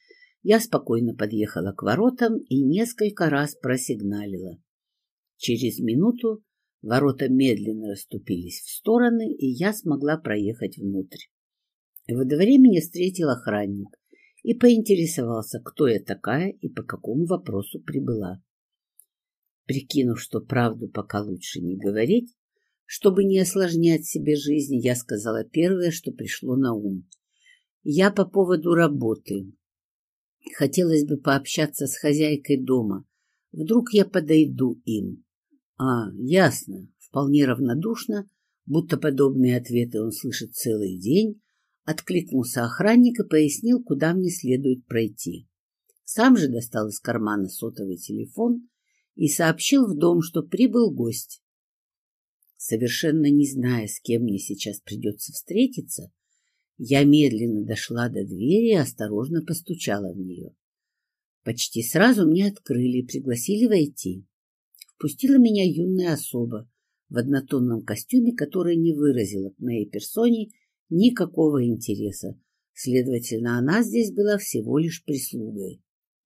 Я спокойно подъехала к воротам и несколько раз просигналила. Через минуту ворота медленно расступились в стороны, и я смогла проехать внутрь. Во дворе меня встретил охранник и поинтересовался, кто я такая и по какому вопросу прибыла. Прикинув, что правду пока лучше не говорить, чтобы не осложнять себе жизнь, я сказала первое, что пришло на ум. Я по поводу работы. Хотелось бы пообщаться с хозяйкой дома. Вдруг я подойду им. А, ясно. Вполне равнодушно, будто подобные ответы он слышит целый день, откликнулся охранник и пояснил, куда мне следует пройти. Сам же достал из кармана сотовый телефон и сообщил в дом, что прибыл гость. Совершенно не зная, с кем мне сейчас придется встретиться, я медленно дошла до двери и осторожно постучала в нее. Почти сразу мне открыли и пригласили войти. Впустила меня юная особа в однотонном костюме, которая не выразила к моей персоне никакого интереса. Следовательно, она здесь была всего лишь прислугой.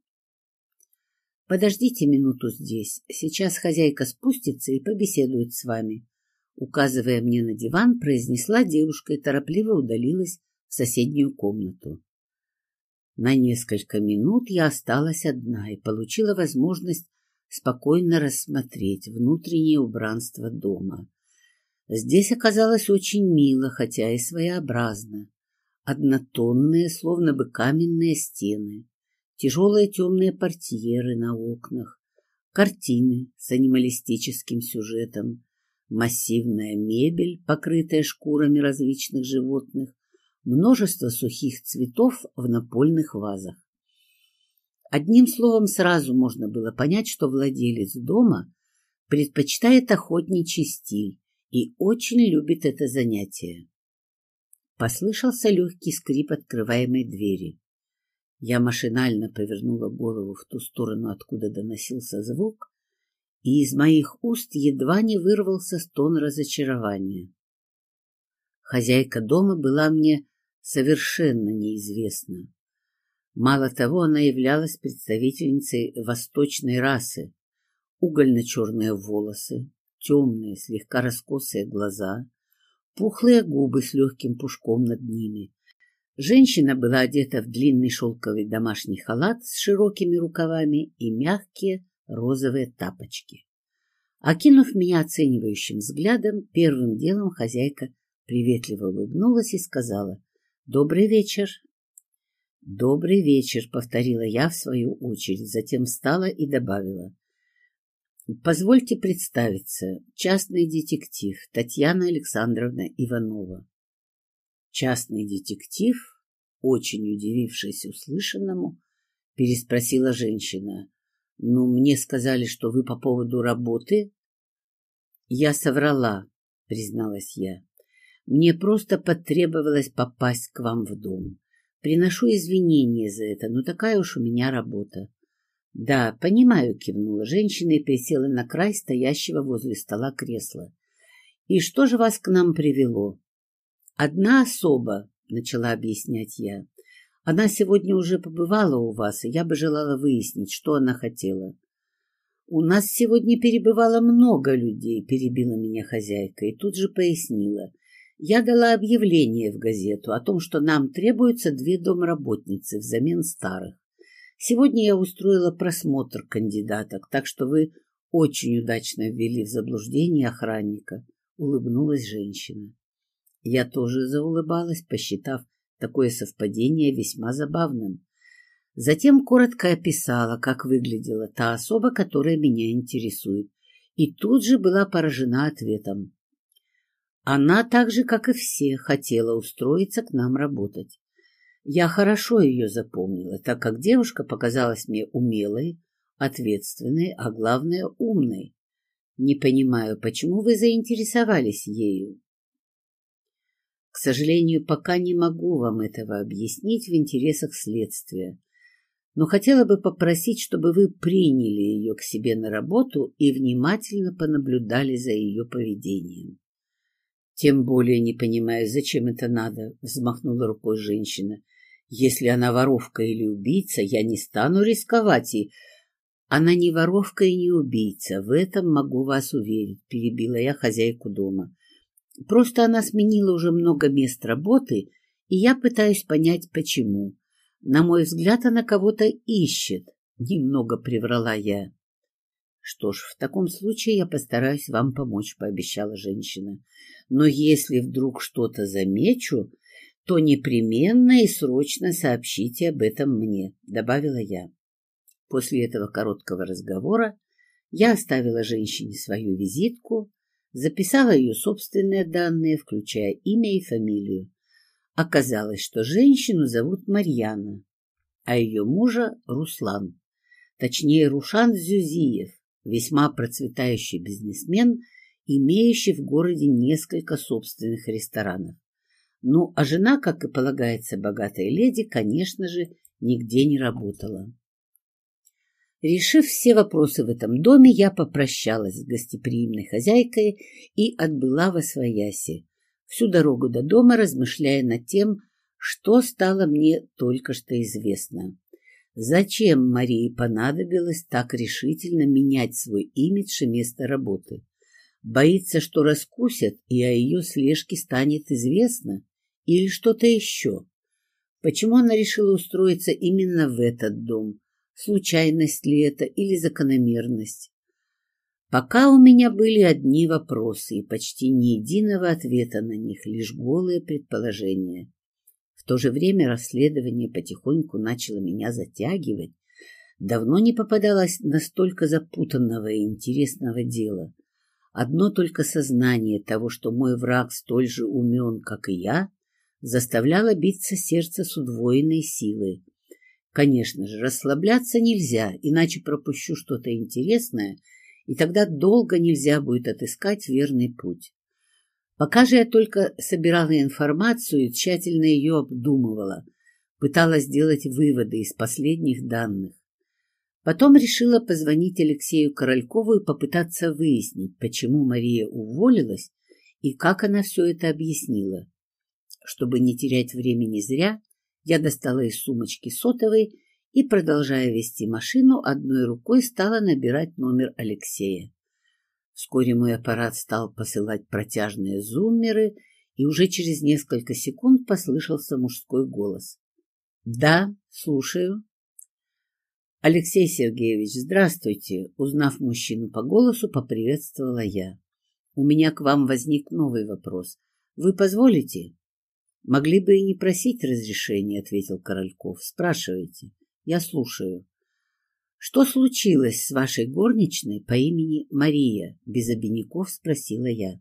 «Подождите минуту здесь. Сейчас хозяйка спустится и побеседует с вами», указывая мне на диван, произнесла девушка и торопливо удалилась в соседнюю комнату. На несколько минут я осталась одна и получила возможность спокойно рассмотреть внутреннее убранство дома. Здесь оказалось очень мило, хотя и своеобразно. Однотонные, словно бы каменные стены, тяжелые темные портьеры на окнах, картины с анималистическим сюжетом, массивная мебель, покрытая шкурами различных животных, множество сухих цветов в напольных вазах. Одним словом, сразу можно было понять, что владелец дома предпочитает охотничий стиль и очень любит это занятие. Послышался легкий скрип открываемой двери. Я машинально повернула голову в ту сторону, откуда доносился звук, и из моих уст едва не вырвался стон разочарования. Хозяйка дома была мне совершенно неизвестна. Мало того, она являлась представительницей восточной расы. Угольно-черные волосы, темные, слегка раскосые глаза, пухлые губы с легким пушком над ними. Женщина была одета в длинный шелковый домашний халат с широкими рукавами и мягкие розовые тапочки. Окинув меня оценивающим взглядом, первым делом хозяйка приветливо улыбнулась и сказала: «Добрый вечер». «Добрый вечер», — повторила я в свою очередь, затем встала и добавила: «Позвольте представиться, частный детектив Татьяна Александровна Иванова». «Частный детектив?» — очень удивившись услышанному, переспросила женщина. «Ну, мне сказали, что вы по поводу работы». «Я соврала», — призналась я. «Мне просто потребовалось попасть к вам в дом. Приношу извинения за это, но такая уж у меня работа». «Да, понимаю», — кивнула женщина и присела на край стоящего возле стола кресла. «И что же вас к нам привело?» «Одна особа», — начала объяснять я. «Она сегодня уже побывала у вас, и я бы желала выяснить, что она хотела». «У нас сегодня перебывало много людей», — перебила меня хозяйка, и тут же пояснила. «Я дала объявление в газету о том, что нам требуются две домработницы взамен старых. Сегодня я устроила просмотр кандидаток, так что вы очень удачно ввели в заблуждение охранника», — улыбнулась женщина. Я тоже заулыбалась, посчитав такое совпадение весьма забавным. Затем коротко описала, как выглядела та особа, которая меня интересует, и тут же была поражена ответом. Она так же, как и все, хотела устроиться к нам работать. Я хорошо ее запомнила, так как девушка показалась мне умелой, ответственной, а главное умной. Не понимаю, почему вы заинтересовались ею? К сожалению, пока не могу вам этого объяснить в интересах следствия, но хотела бы попросить, чтобы вы приняли ее к себе на работу и внимательно понаблюдали за ее поведением. Тем более не понимаю, зачем это надо, — взмахнула рукой женщина. Если она воровка или убийца, я не стану рисковать и... Она не воровка и не убийца, в этом могу вас уверить, перебила я хозяйку дома. Просто она сменила уже много мест работы, и я пытаюсь понять, почему. На мой взгляд, она кого-то ищет, немного приврала я. Что ж, в таком случае я постараюсь вам помочь, пообещала женщина. Но если вдруг что-то замечу, то непременно и срочно сообщите об этом мне, добавила я. После этого короткого разговора я оставила женщине свою визитку, записала ее собственные данные, включая имя и фамилию. Оказалось, что женщину зовут Марьяна, а ее мужа Руслан, точнее Рушан Зюзиев, весьма процветающий бизнесмен, имеющий в городе несколько собственных ресторанов. Ну, а жена, как и полагается богатой леди, конечно же, нигде не работала. Решив все вопросы в этом доме, я попрощалась с гостеприимной хозяйкой и отбыла восвояси, всю дорогу до дома размышляя над тем, что стало мне только что известно. Зачем Марии понадобилось так решительно менять свой имидж и место работы? Боится, что раскусят, и о ее слежке станет известно? Или что-то еще? Почему она решила устроиться именно в этот дом? Случайность ли это или закономерность? Пока у меня были одни вопросы и почти ни единого ответа на них, лишь голые предположения. В то же время расследование потихоньку начало меня затягивать. Давно не попадалось настолько запутанного и интересного дела. Одно только сознание того, что мой враг столь же умен, как и я, заставляло биться сердце с удвоенной силой. Конечно же, расслабляться нельзя, иначе пропущу что-то интересное, и тогда долго нельзя будет отыскать верный путь. Пока же я только собирала информацию и тщательно ее обдумывала, пыталась сделать выводы из последних данных. Потом решила позвонить Алексею Королькову и попытаться выяснить, почему Мария уволилась и как она все это объяснила. Чтобы не терять времени зря, я достала из сумочки сотовый и, продолжая вести машину, одной рукой стала набирать номер Алексея. Вскоре мой аппарат стал посылать протяжные зуммеры, и уже через несколько секунд послышался мужской голос. «Да, слушаю». «Алексей Сергеевич, здравствуйте!» Узнав мужчину по голосу, поприветствовала я. «У меня к вам возник новый вопрос. Вы позволите?» «Могли бы и не просить разрешения», — ответил Корольков. «Спрашивайте. Я слушаю». «Что случилось с вашей горничной по имени Мария?» — без обиняков спросила я.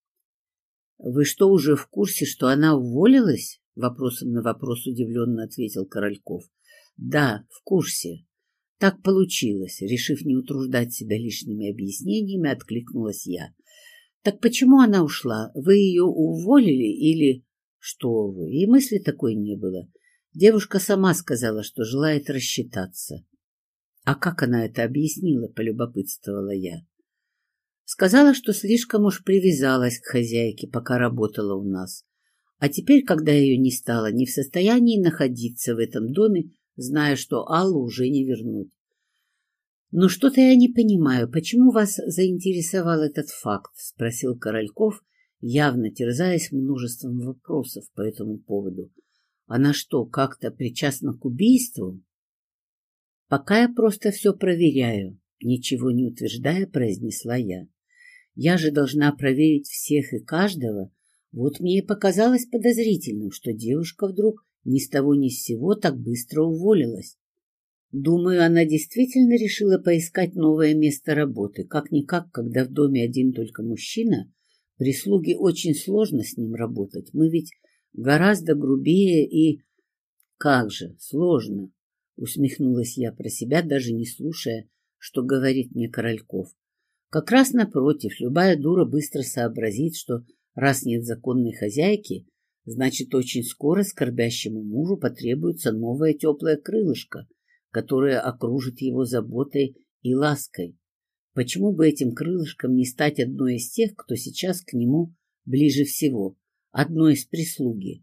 «Вы что, уже в курсе, что она уволилась?» — вопросом на вопрос удивленно ответил Корольков. «Да, в курсе. Так получилось». Решив не утруждать себя лишними объяснениями, откликнулась я. «Так почему она ушла? Вы ее уволили или...» «Что вы, и мысли такой не было. Девушка сама сказала, что желает рассчитаться». «А как она это объяснила?» — полюбопытствовала я. «Сказала, что слишком уж привязалась к хозяйке, пока работала у нас. А теперь, когда ее не стало, не в состоянии находиться в этом доме, зная, что Аллу уже не вернуть». «Но что-то я не понимаю, почему вас заинтересовал этот факт?» — спросил Корольков, явно терзаясь множеством вопросов по этому поводу. «Она что, как-то причастна к убийству?» «Пока я просто все проверяю», — ничего не утверждая, произнесла я. «Я же должна проверить всех и каждого. Вот мне и показалось подозрительным, что девушка вдруг ни с того ни с сего так быстро уволилась. Думаю, она действительно решила поискать новое место работы. Как-никак, когда в доме один только мужчина, прислуге очень сложно с ним работать. Мы ведь гораздо грубее и...» «Как же, сложно!» — усмехнулась я про себя, даже не слушая, что говорит мне Корольков. «Как раз напротив, любая дура быстро сообразит, что раз нет законной хозяйки, значит, очень скоро скорбящему мужу потребуется новое теплое крылышко, которое окружит его заботой и лаской. Почему бы этим крылышком не стать одной из тех, кто сейчас к нему ближе всего, одной из прислуги?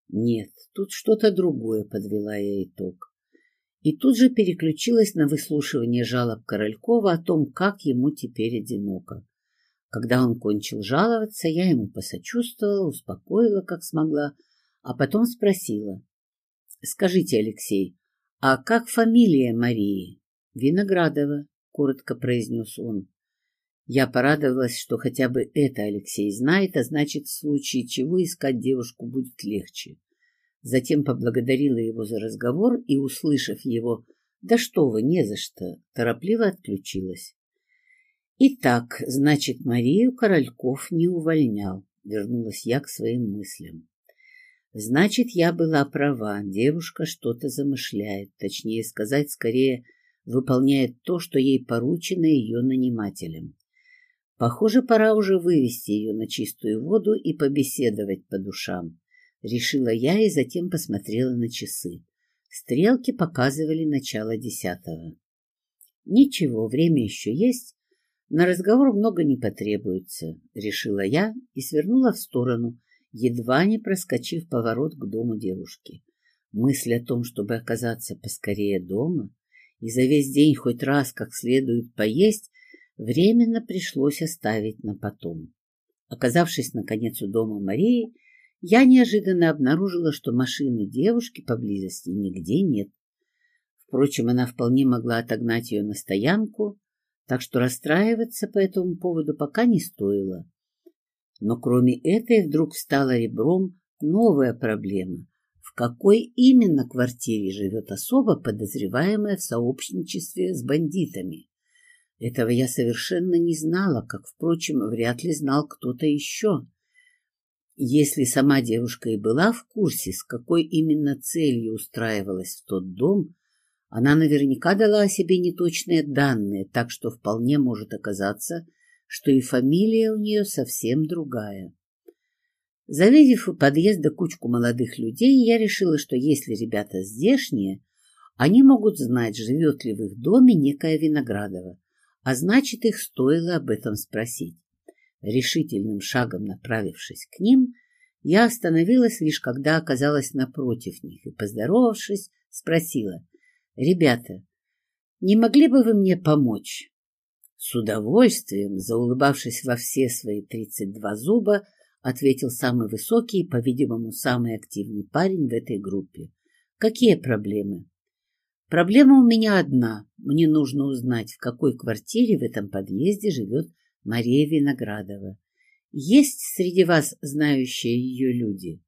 Нет, тут что-то другое, подвела я итог. И тут же переключилась на выслушивание жалоб Королькова о том, как ему теперь одиноко. Когда он кончил жаловаться, я ему посочувствовала, успокоила, как смогла, а потом спросила. — Скажите, Алексей, а как фамилия Марии? — Виноградова, — коротко произнес он. Я порадовалась, что хотя бы это Алексей знает, а значит, в случае чего искать девушку будет легче. Затем поблагодарила его за разговор и, услышав его «Да что вы, не за что», торопливо отключилась. Итак, значит, Марию Корольков не увольнял. Вернулась я к своим мыслям. Значит, я была права, девушка что-то замышляет, точнее сказать, скорее выполняет то, что ей поручено ее нанимателем. Похоже, пора уже вывести ее на чистую воду и побеседовать по душам. Решила я и затем посмотрела на часы. Стрелки показывали начало десятого. Ничего, время еще есть. На разговор много не потребуется, решила я и свернула в сторону, едва не проскочив поворот к дому девушки. Мысль о том, чтобы оказаться поскорее дома и за весь день хоть раз как следует поесть, временно пришлось оставить на потом. Оказавшись, наконец, у дома Марии, я неожиданно обнаружила, что машины девушки поблизости нигде нет. Впрочем, она вполне могла отогнать ее на стоянку, так что расстраиваться по этому поводу пока не стоило. Но кроме этой вдруг встала ребром новая проблема. В какой именно квартире живет особа, подозреваемая в сообщничестве с бандитами? Этого я совершенно не знала, как, впрочем, вряд ли знал кто-то еще. Если сама девушка и была в курсе, с какой именно целью устраивалась в тот дом, она наверняка дала о себе неточные данные, так что вполне может оказаться, что и фамилия у нее совсем другая. Завидев у подъезда кучку молодых людей, я решила, что если ребята здешние, они могут знать, живет ли в их доме некая Виноградова, а значит, их стоило об этом спросить. Решительным шагом направившись к ним, я остановилась лишь когда оказалась напротив них и, поздоровавшись, спросила: «Ребята, не могли бы вы мне помочь?» С удовольствием, заулыбавшись во все свои тридцать два зуба, ответил самый высокий и, по-видимому, самый активный парень в этой группе. «Какие проблемы?» «Проблема у меня одна. Мне нужно узнать, в какой квартире в этом подъезде живет Мария Виноградова. Есть среди вас знающие ее люди?»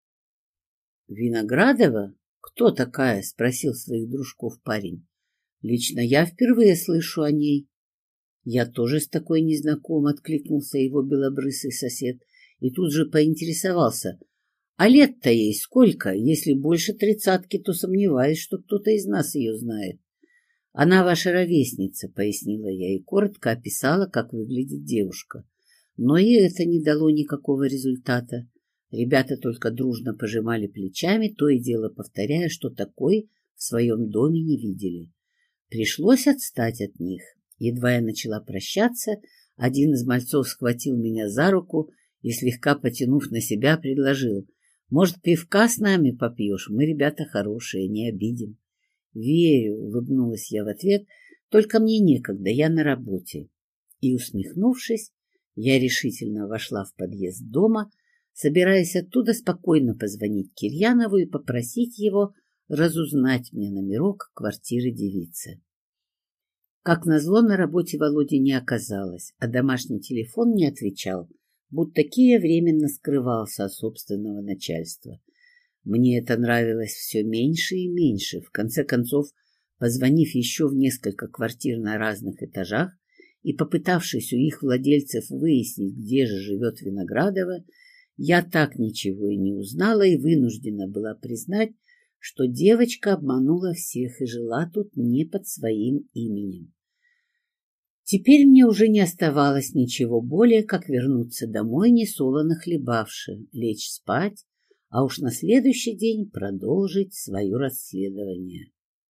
«Виноградова? Кто такая?» — спросил своих дружков парень. «Лично я впервые слышу о ней». «Я тоже с такой не знаком», — откликнулся его белобрысый сосед и тут же поинтересовался: «А лет-то ей сколько? Если больше тридцатки, то сомневаюсь, что кто-то из нас ее знает». «Она ваша ровесница», — пояснила я и коротко описала, как выглядит девушка. Но и это не дало никакого результата. Ребята только дружно пожимали плечами, то и дело повторяя, что такой в своем доме не видели. Пришлось отстать от них. Едва я начала прощаться, один из мальцов схватил меня за руку и, слегка потянув на себя, предложил: «Может, пивка с нами попьешь? Мы ребята хорошие, не обидим». «Верю», — улыбнулась я в ответ, — «только мне некогда, я на работе». И, усмехнувшись, я решительно вошла в подъезд дома, собираясь оттуда спокойно позвонить Кирьянову и попросить его разузнать мне номерок квартиры девицы. Как назло, на работе Володи не оказалось, а домашний телефон не отвечал, будто Кия временно скрывался от собственного начальства. Мне это нравилось все меньше и меньше. В конце концов, позвонив еще в несколько квартир на разных этажах и попытавшись у их владельцев выяснить, где же живет Виноградова, я так ничего и не узнала и вынуждена была признать, что девочка обманула всех и жила тут не под своим именем. Теперь мне уже не оставалось ничего более, как вернуться домой, несолоно хлебавши, лечь спать, а уж на следующий день продолжить свое расследование.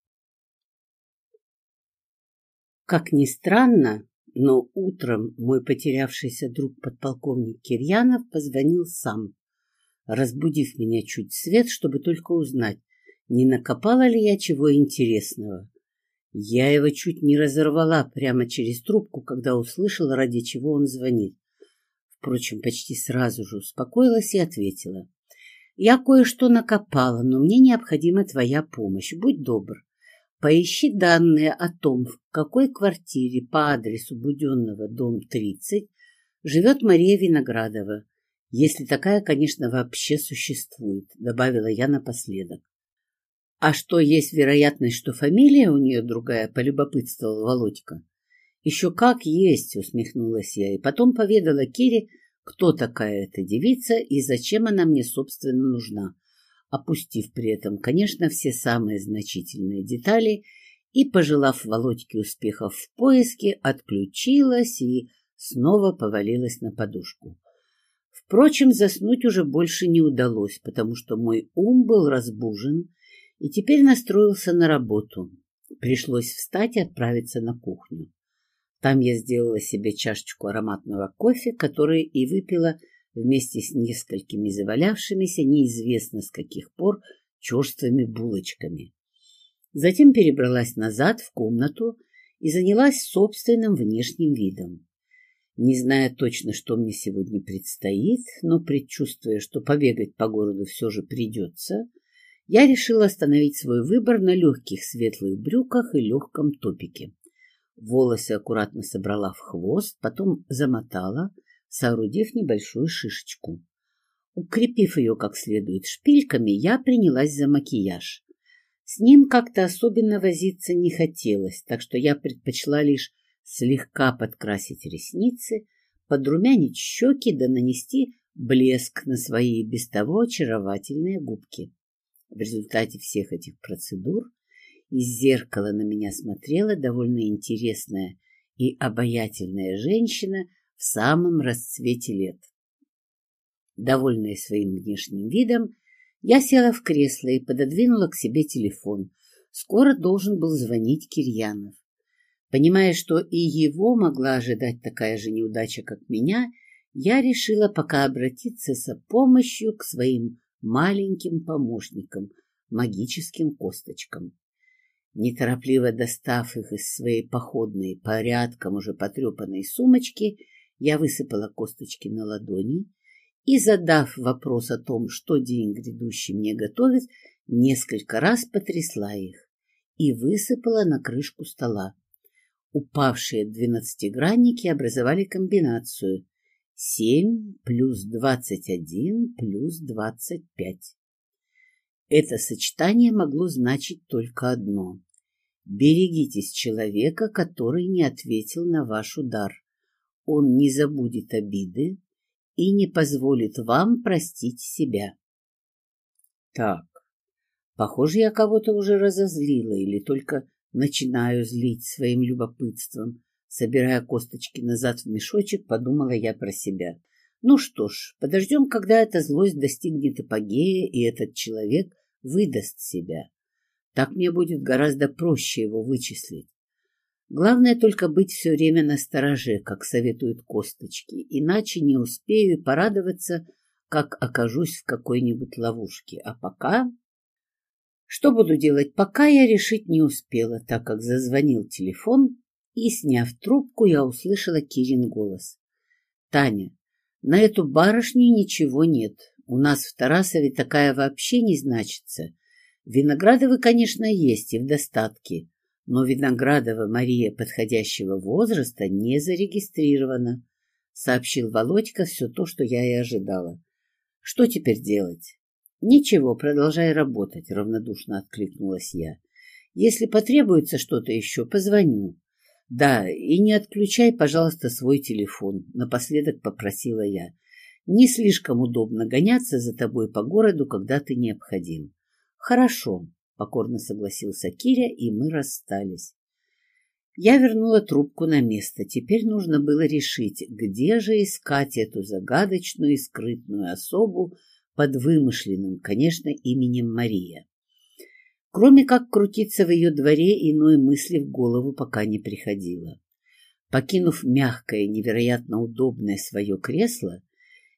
Как ни странно, но утром мой потерявшийся друг подполковник Кирьянов позвонил сам. разбудив меня чуть свет, чтобы только узнать, не накопала ли я чего интересного. Я его чуть не разорвала прямо через трубку, когда услышала, ради чего он звонит. Впрочем, почти сразу же успокоилась и ответила. «Я кое-что накопала, но мне необходима твоя помощь. Будь добр, поищи данные о том, в какой квартире по адресу Буденного, дом тридцать, живет Мария Виноградова, если такая, конечно, вообще существует», — добавила я напоследок. «А что, есть вероятность, что фамилия у нее другая?» — полюбопытствовал Володька. «Еще как есть», — усмехнулась я, и потом поведала Кире, кто такая эта девица и зачем она мне, собственно, нужна, опустив при этом, конечно, все самые значительные детали и, пожелав Володьке успехов в поиске, отключилась и снова повалилась на подушку. Впрочем, заснуть уже больше не удалось, потому что мой ум был разбужен и теперь настроился на работу. Пришлось встать и отправиться на кухню. Там я сделала себе чашечку ароматного кофе, который и выпила вместе с несколькими завалявшимися, неизвестно с каких пор, черствыми булочками. Затем перебралась назад в комнату и занялась собственным внешним видом. Не зная точно, что мне сегодня предстоит, но предчувствуя, что побегать по городу все же придется, я решила остановить свой выбор на легких светлых брюках и легком топике. Волосы аккуратно собрала в хвост, потом замотала, соорудив небольшую шишечку. Укрепив ее как следует шпильками, я принялась за макияж. С ним как-то особенно возиться не хотелось, так что я предпочла лишь слегка подкрасить ресницы, подрумянить щеки да нанести блеск на свои без того очаровательные губки. В результате всех этих процедур из зеркала на меня смотрела довольно интересная и обаятельная женщина в самом расцвете лет. Довольная своим внешним видом, я села в кресло и пододвинула к себе телефон. Скоро должен был звонить Кирьянов. Понимая, что и его могла ожидать такая же неудача, как меня, я решила пока обратиться за помощью к своим маленьким помощникам, магическим косточкам. Неторопливо достав их из своей походной, порядком уже потрепанной сумочки, я высыпала косточки на ладони и, задав вопрос о том, что день грядущий мне готовит, несколько раз потрясла их и высыпала на крышку стола. Упавшие двенадцатигранники образовали комбинацию семь плюс двадцать один плюс двадцать пять. Это сочетание могло значить только одно. Берегитесь человека, который не ответил на ваш удар. Он не забудет обиды и не позволит вам простить себя. Так, похоже, я кого-то уже разозлила или только начинаю злить своим любопытством. Собирая косточки назад в мешочек, подумала я про себя. Ну что ж, подождем, когда эта злость достигнет апогея, и этот человек выдаст себя. Так мне будет гораздо проще его вычислить. Главное только быть все время настороже, как советуют косточки, иначе не успею порадоваться, как окажусь в какой-нибудь ловушке. А пока... Что буду делать пока, я решить не успела, так как зазвонил телефон, и, сняв трубку, я услышала Кирин голос. «Таня, на эту барышню ничего нет. У нас в Тарасове такая вообще не значится. Виноградовы, конечно, есть и в достатке, но Виноградова Мария подходящего возраста не зарегистрирована», — сообщил Володька все то, что я и ожидала. «Что теперь делать?» «Ничего, продолжай работать», — равнодушно откликнулась я. «Если потребуется что-то еще, позвоню». «Да, и не отключай, пожалуйста, свой телефон», — напоследок попросила я. «Не слишком удобно гоняться за тобой по городу, когда ты необходим». «Хорошо», — покорно согласился Киря, и мы расстались. Я вернула трубку на место. Теперь нужно было решить, где же искать эту загадочную и скрытную особу под вымышленным, конечно, именем Мария. Кроме как крутиться в ее дворе, иной мысли в голову пока не приходило. Покинув мягкое, невероятно удобное свое кресло,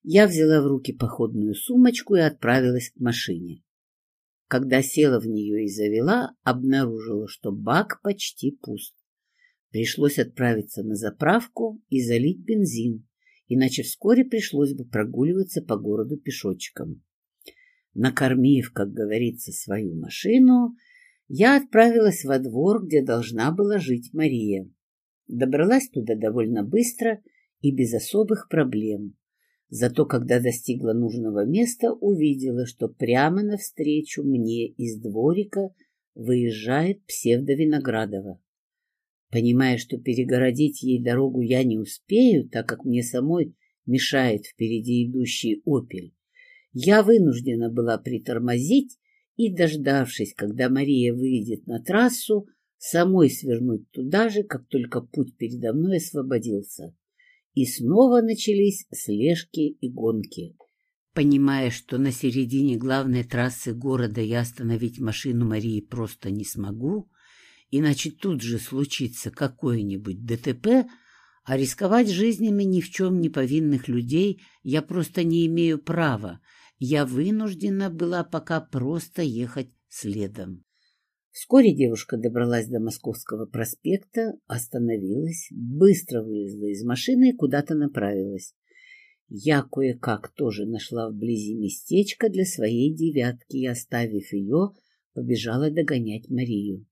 Я взяла в руки походную сумочку и отправилась к машине. Когда села в нее и завела, обнаружила, что бак почти пуст. Пришлось отправиться на заправку и залить бензин, иначе вскоре пришлось бы прогуливаться по городу пешочком. Накормив, как говорится, свою машину, я отправилась во двор, где должна была жить Мария. Добралась туда довольно быстро и без особых проблем. Зато, когда достигла нужного места, увидела, что прямо навстречу мне из дворика выезжает псевдо-Виноградова. Понимая, что перегородить ей дорогу я не успею, так как мне самой мешает впереди идущий «Опель», я вынуждена была притормозить и, дождавшись, когда Мария выйдет на трассу, самой свернуть туда же, как только путь передо мной освободился. И снова начались слежки и гонки. Понимая, что на середине главной трассы города я остановить машину Марии просто не смогу, иначе тут же случится какое-нибудь ДТП, а рисковать жизнями ни в чем не повинных людей я просто не имею права, я вынуждена была пока просто ехать следом. Вскоре девушка добралась до Московского проспекта, остановилась, быстро вылезла из машины и куда-то направилась. Я кое-как тоже нашла вблизи местечко для своей девятки и, оставив ее, побежала догонять Марию.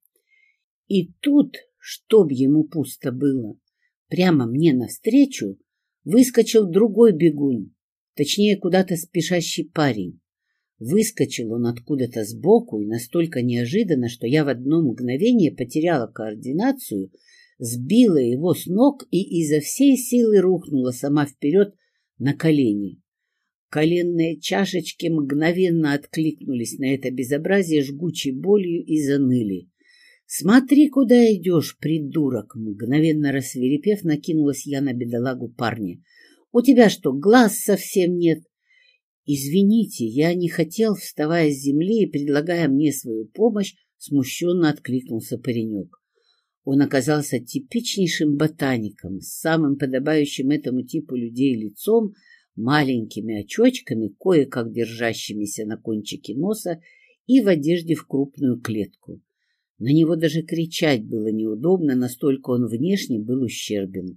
И тут, чтоб ему пусто было, прямо мне навстречу выскочил другой бегун, точнее, куда-то спешащий парень. Выскочил он откуда-то сбоку и настолько неожиданно, что я в одно мгновение потеряла координацию, сбила его с ног и изо всей силы рухнула сама вперед на колени. Коленные чашечки мгновенно откликнулись на это безобразие жгучей болью и заныли. «Смотри, куда идешь, придурок!» Мгновенно рассвирепев, накинулась я на бедолагу парня. «У тебя что, глаз совсем нет?» «Извините, я не хотел», вставая с земли и предлагая мне свою помощь, смущенно откликнулся паренек. Он оказался типичнейшим ботаником, с самым подобающим этому типу людей лицом, маленькими очочками, кое-как держащимися на кончике носа и в одежде в крупную клетку. На него даже кричать было неудобно, настолько он внешне был ущербен.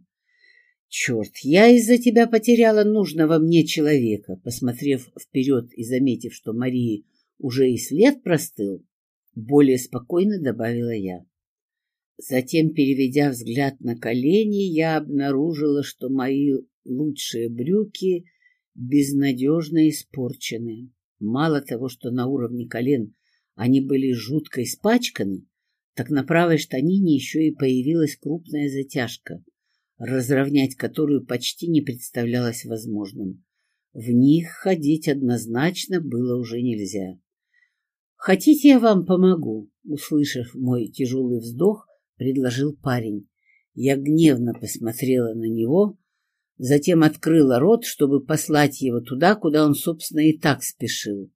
«Черт, я из-за тебя потеряла нужного мне человека», посмотрев вперед и заметив, что Марии уже и след простыл, более спокойно добавила я. Затем, переведя взгляд на колени, я обнаружила, что мои лучшие брюки безнадежно испорчены. Мало того, что на уровне колен они были жутко испачканы, так на правой штанине еще и появилась крупная затяжка, разровнять которую почти не представлялось возможным. В них ходить однозначно было уже нельзя. «Хотите, я вам помогу?» Услышав мой тяжелый вздох, предложил парень. Я гневно посмотрела на него, затем открыла рот, чтобы послать его туда, куда он, собственно, и так спешил.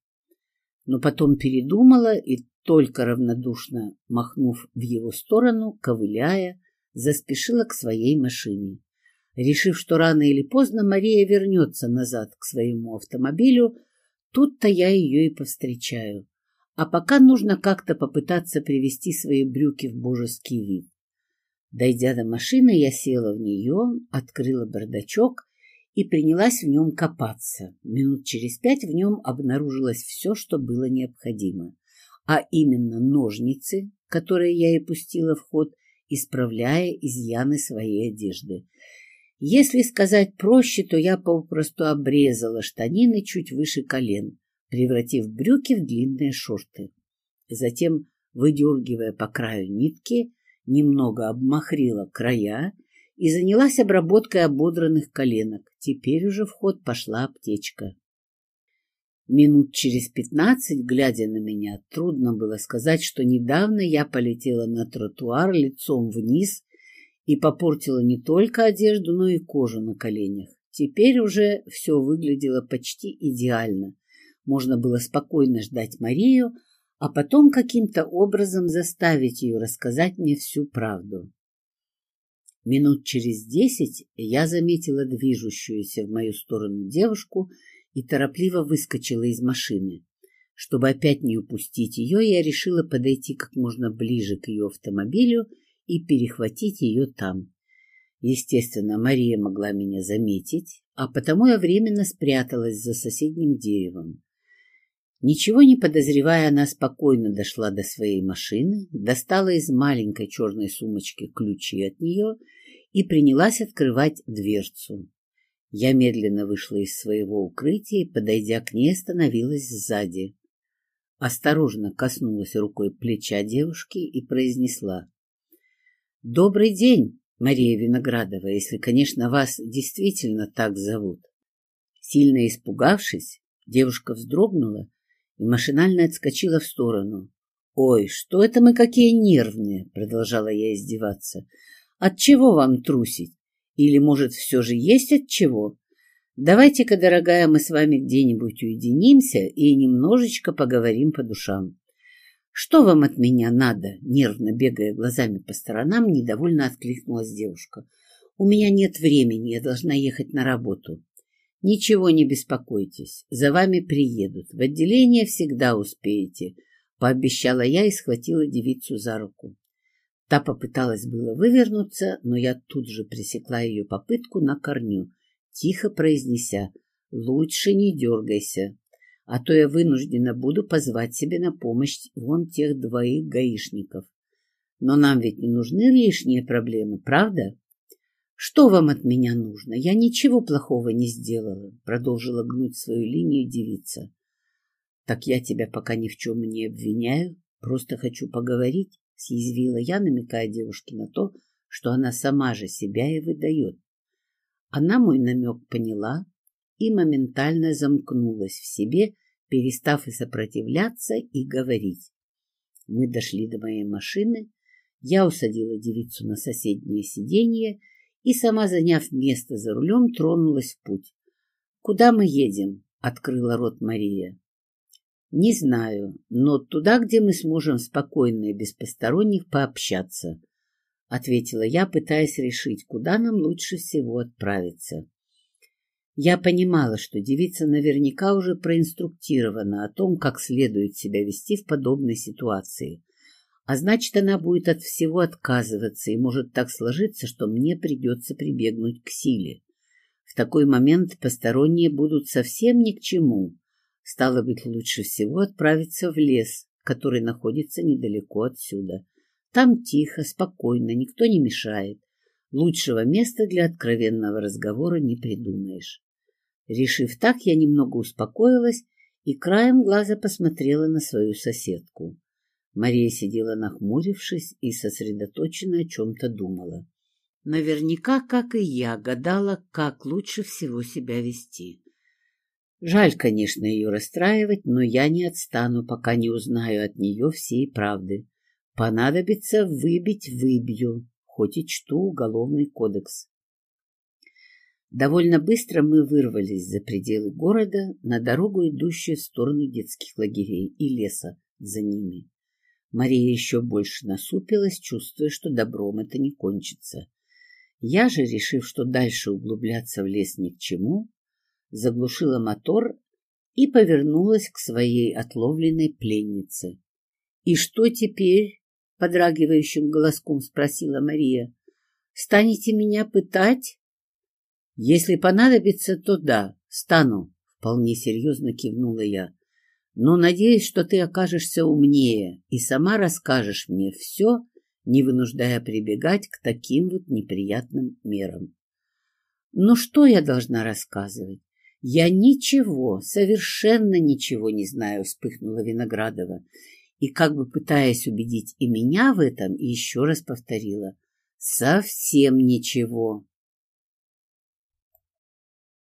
Но потом передумала и, только равнодушно махнув в его сторону, ковыляя, заспешила к своей машине. Решив, что рано или поздно Мария вернется назад к своему автомобилю, тут-то я ее и повстречаю. А пока нужно как-то попытаться привести свои брюки в божеский вид. Дойдя до машины, я села в нее, открыла бардачок и принялась в нем копаться. Минут через пять в нем обнаружилось все, что было необходимо, а именно ножницы, которые я и пустила в ход, исправляя изъяны своей одежды. Если сказать проще, то я попросту обрезала штанины чуть выше колен, превратив брюки в длинные шорты. Затем, выдергивая по краю нитки, немного обмахрила края и занялась обработкой ободранных коленок. Теперь уже в ход пошла аптечка. Минут через пятнадцать, глядя на меня, трудно было сказать, что недавно я полетела на тротуар лицом вниз и попортила не только одежду, но и кожу на коленях. Теперь уже все выглядело почти идеально. Можно было спокойно ждать Марию, а потом каким-то образом заставить ее рассказать мне всю правду. Минут через десять я заметила движущуюся в мою сторону девушку и торопливо выскочила из машины. Чтобы опять не упустить ее, я решила подойти как можно ближе к ее автомобилю и перехватить ее там. Естественно, Мария могла меня заметить, а потому я временно спряталась за соседним деревом. Ничего не подозревая, она спокойно дошла до своей машины, достала из маленькой черной сумочки ключи от нее и принялась открывать дверцу. Я медленно вышла из своего укрытия и, подойдя к ней, остановилась сзади. Осторожно коснулась рукой плеча девушки и произнесла: «Добрый день, Мария Виноградова, если, конечно, вас действительно так зовут». Сильно испугавшись, девушка вздрогнула и машинально отскочила в сторону. «Ой, что это мы какие нервные!» — продолжала я издеваться. «Отчего вам трусить? Или, может, все же есть отчего? Давайте-ка, дорогая, мы с вами где-нибудь уединимся и немножечко поговорим по душам». «Что вам от меня надо?» — нервно бегая глазами по сторонам, недовольно откликнулась девушка. «У меня нет времени, я должна ехать на работу». «Ничего не беспокойтесь, за вами приедут. В отделение всегда успеете», — пообещала я и схватила девицу за руку. Та попыталась было вывернуться, но я тут же пресекла ее попытку на корню, тихо произнеся: «Лучше не дергайся, а то я вынуждена буду позвать себе на помощь вон тех двоих гаишников. Но нам ведь не нужны лишние проблемы, правда?» «Что вам от меня нужно? Я ничего плохого не сделала», — продолжила гнуть свою линию девица. «Так я тебя пока ни в чем не обвиняю, просто хочу поговорить», — съязвила я, намекая девушке на то, что она сама же себя и выдает. Она мой намек поняла и моментально замкнулась в себе, перестав и сопротивляться, и говорить. Мы дошли до моей машины, я усадила девицу на соседнее сиденье и, сама заняв место за рулем, тронулась в путь. «Куда мы едем?» — открыла рот Мария. «Не знаю, но туда, где мы сможем спокойно и без посторонних пообщаться», — ответила я, пытаясь решить, куда нам лучше всего отправиться. Я понимала, что девица наверняка уже проинструктирована о том, как следует себя вести в подобной ситуации. А значит, она будет от всего отказываться, и может так сложиться, что мне придется прибегнуть к силе. В такой момент посторонние будут совсем ни к чему. Стало быть, лучше всего отправиться в лес, который находится недалеко отсюда. Там тихо, спокойно, никто не мешает. Лучшего места для откровенного разговора не придумаешь. Решив так, я немного успокоилась и краем глаза посмотрела на свою соседку. Мария сидела нахмурившись и сосредоточенно о чем-то думала. Наверняка, как и я, гадала, как лучше всего себя вести. Жаль, конечно, ее расстраивать, но я не отстану, пока не узнаю от нее всей правды. Понадобится выбить — выбью, хоть и чту уголовный кодекс. Довольно быстро мы вырвались за пределы города на дорогу, идущую в сторону детских лагерей и леса за ними. Мария еще больше насупилась, чувствуя, что добром это не кончится. Я же, решив, что дальше углубляться в лес ни к чему, заглушила мотор и повернулась к своей отловленной пленнице. — И что теперь? — подрагивающим голоском спросила Мария. — Станете меня пытать? — Если понадобится, то да, стану, — вполне серьезно кивнула я. Но надеюсь, что ты окажешься умнее и сама расскажешь мне все, не вынуждая прибегать к таким вот неприятным мерам. Ну что я должна рассказывать? Я ничего, совершенно ничего не знаю, вспыхнула Виноградова, и, как бы пытаясь убедить и меня в этом, еще раз повторила: совсем ничего.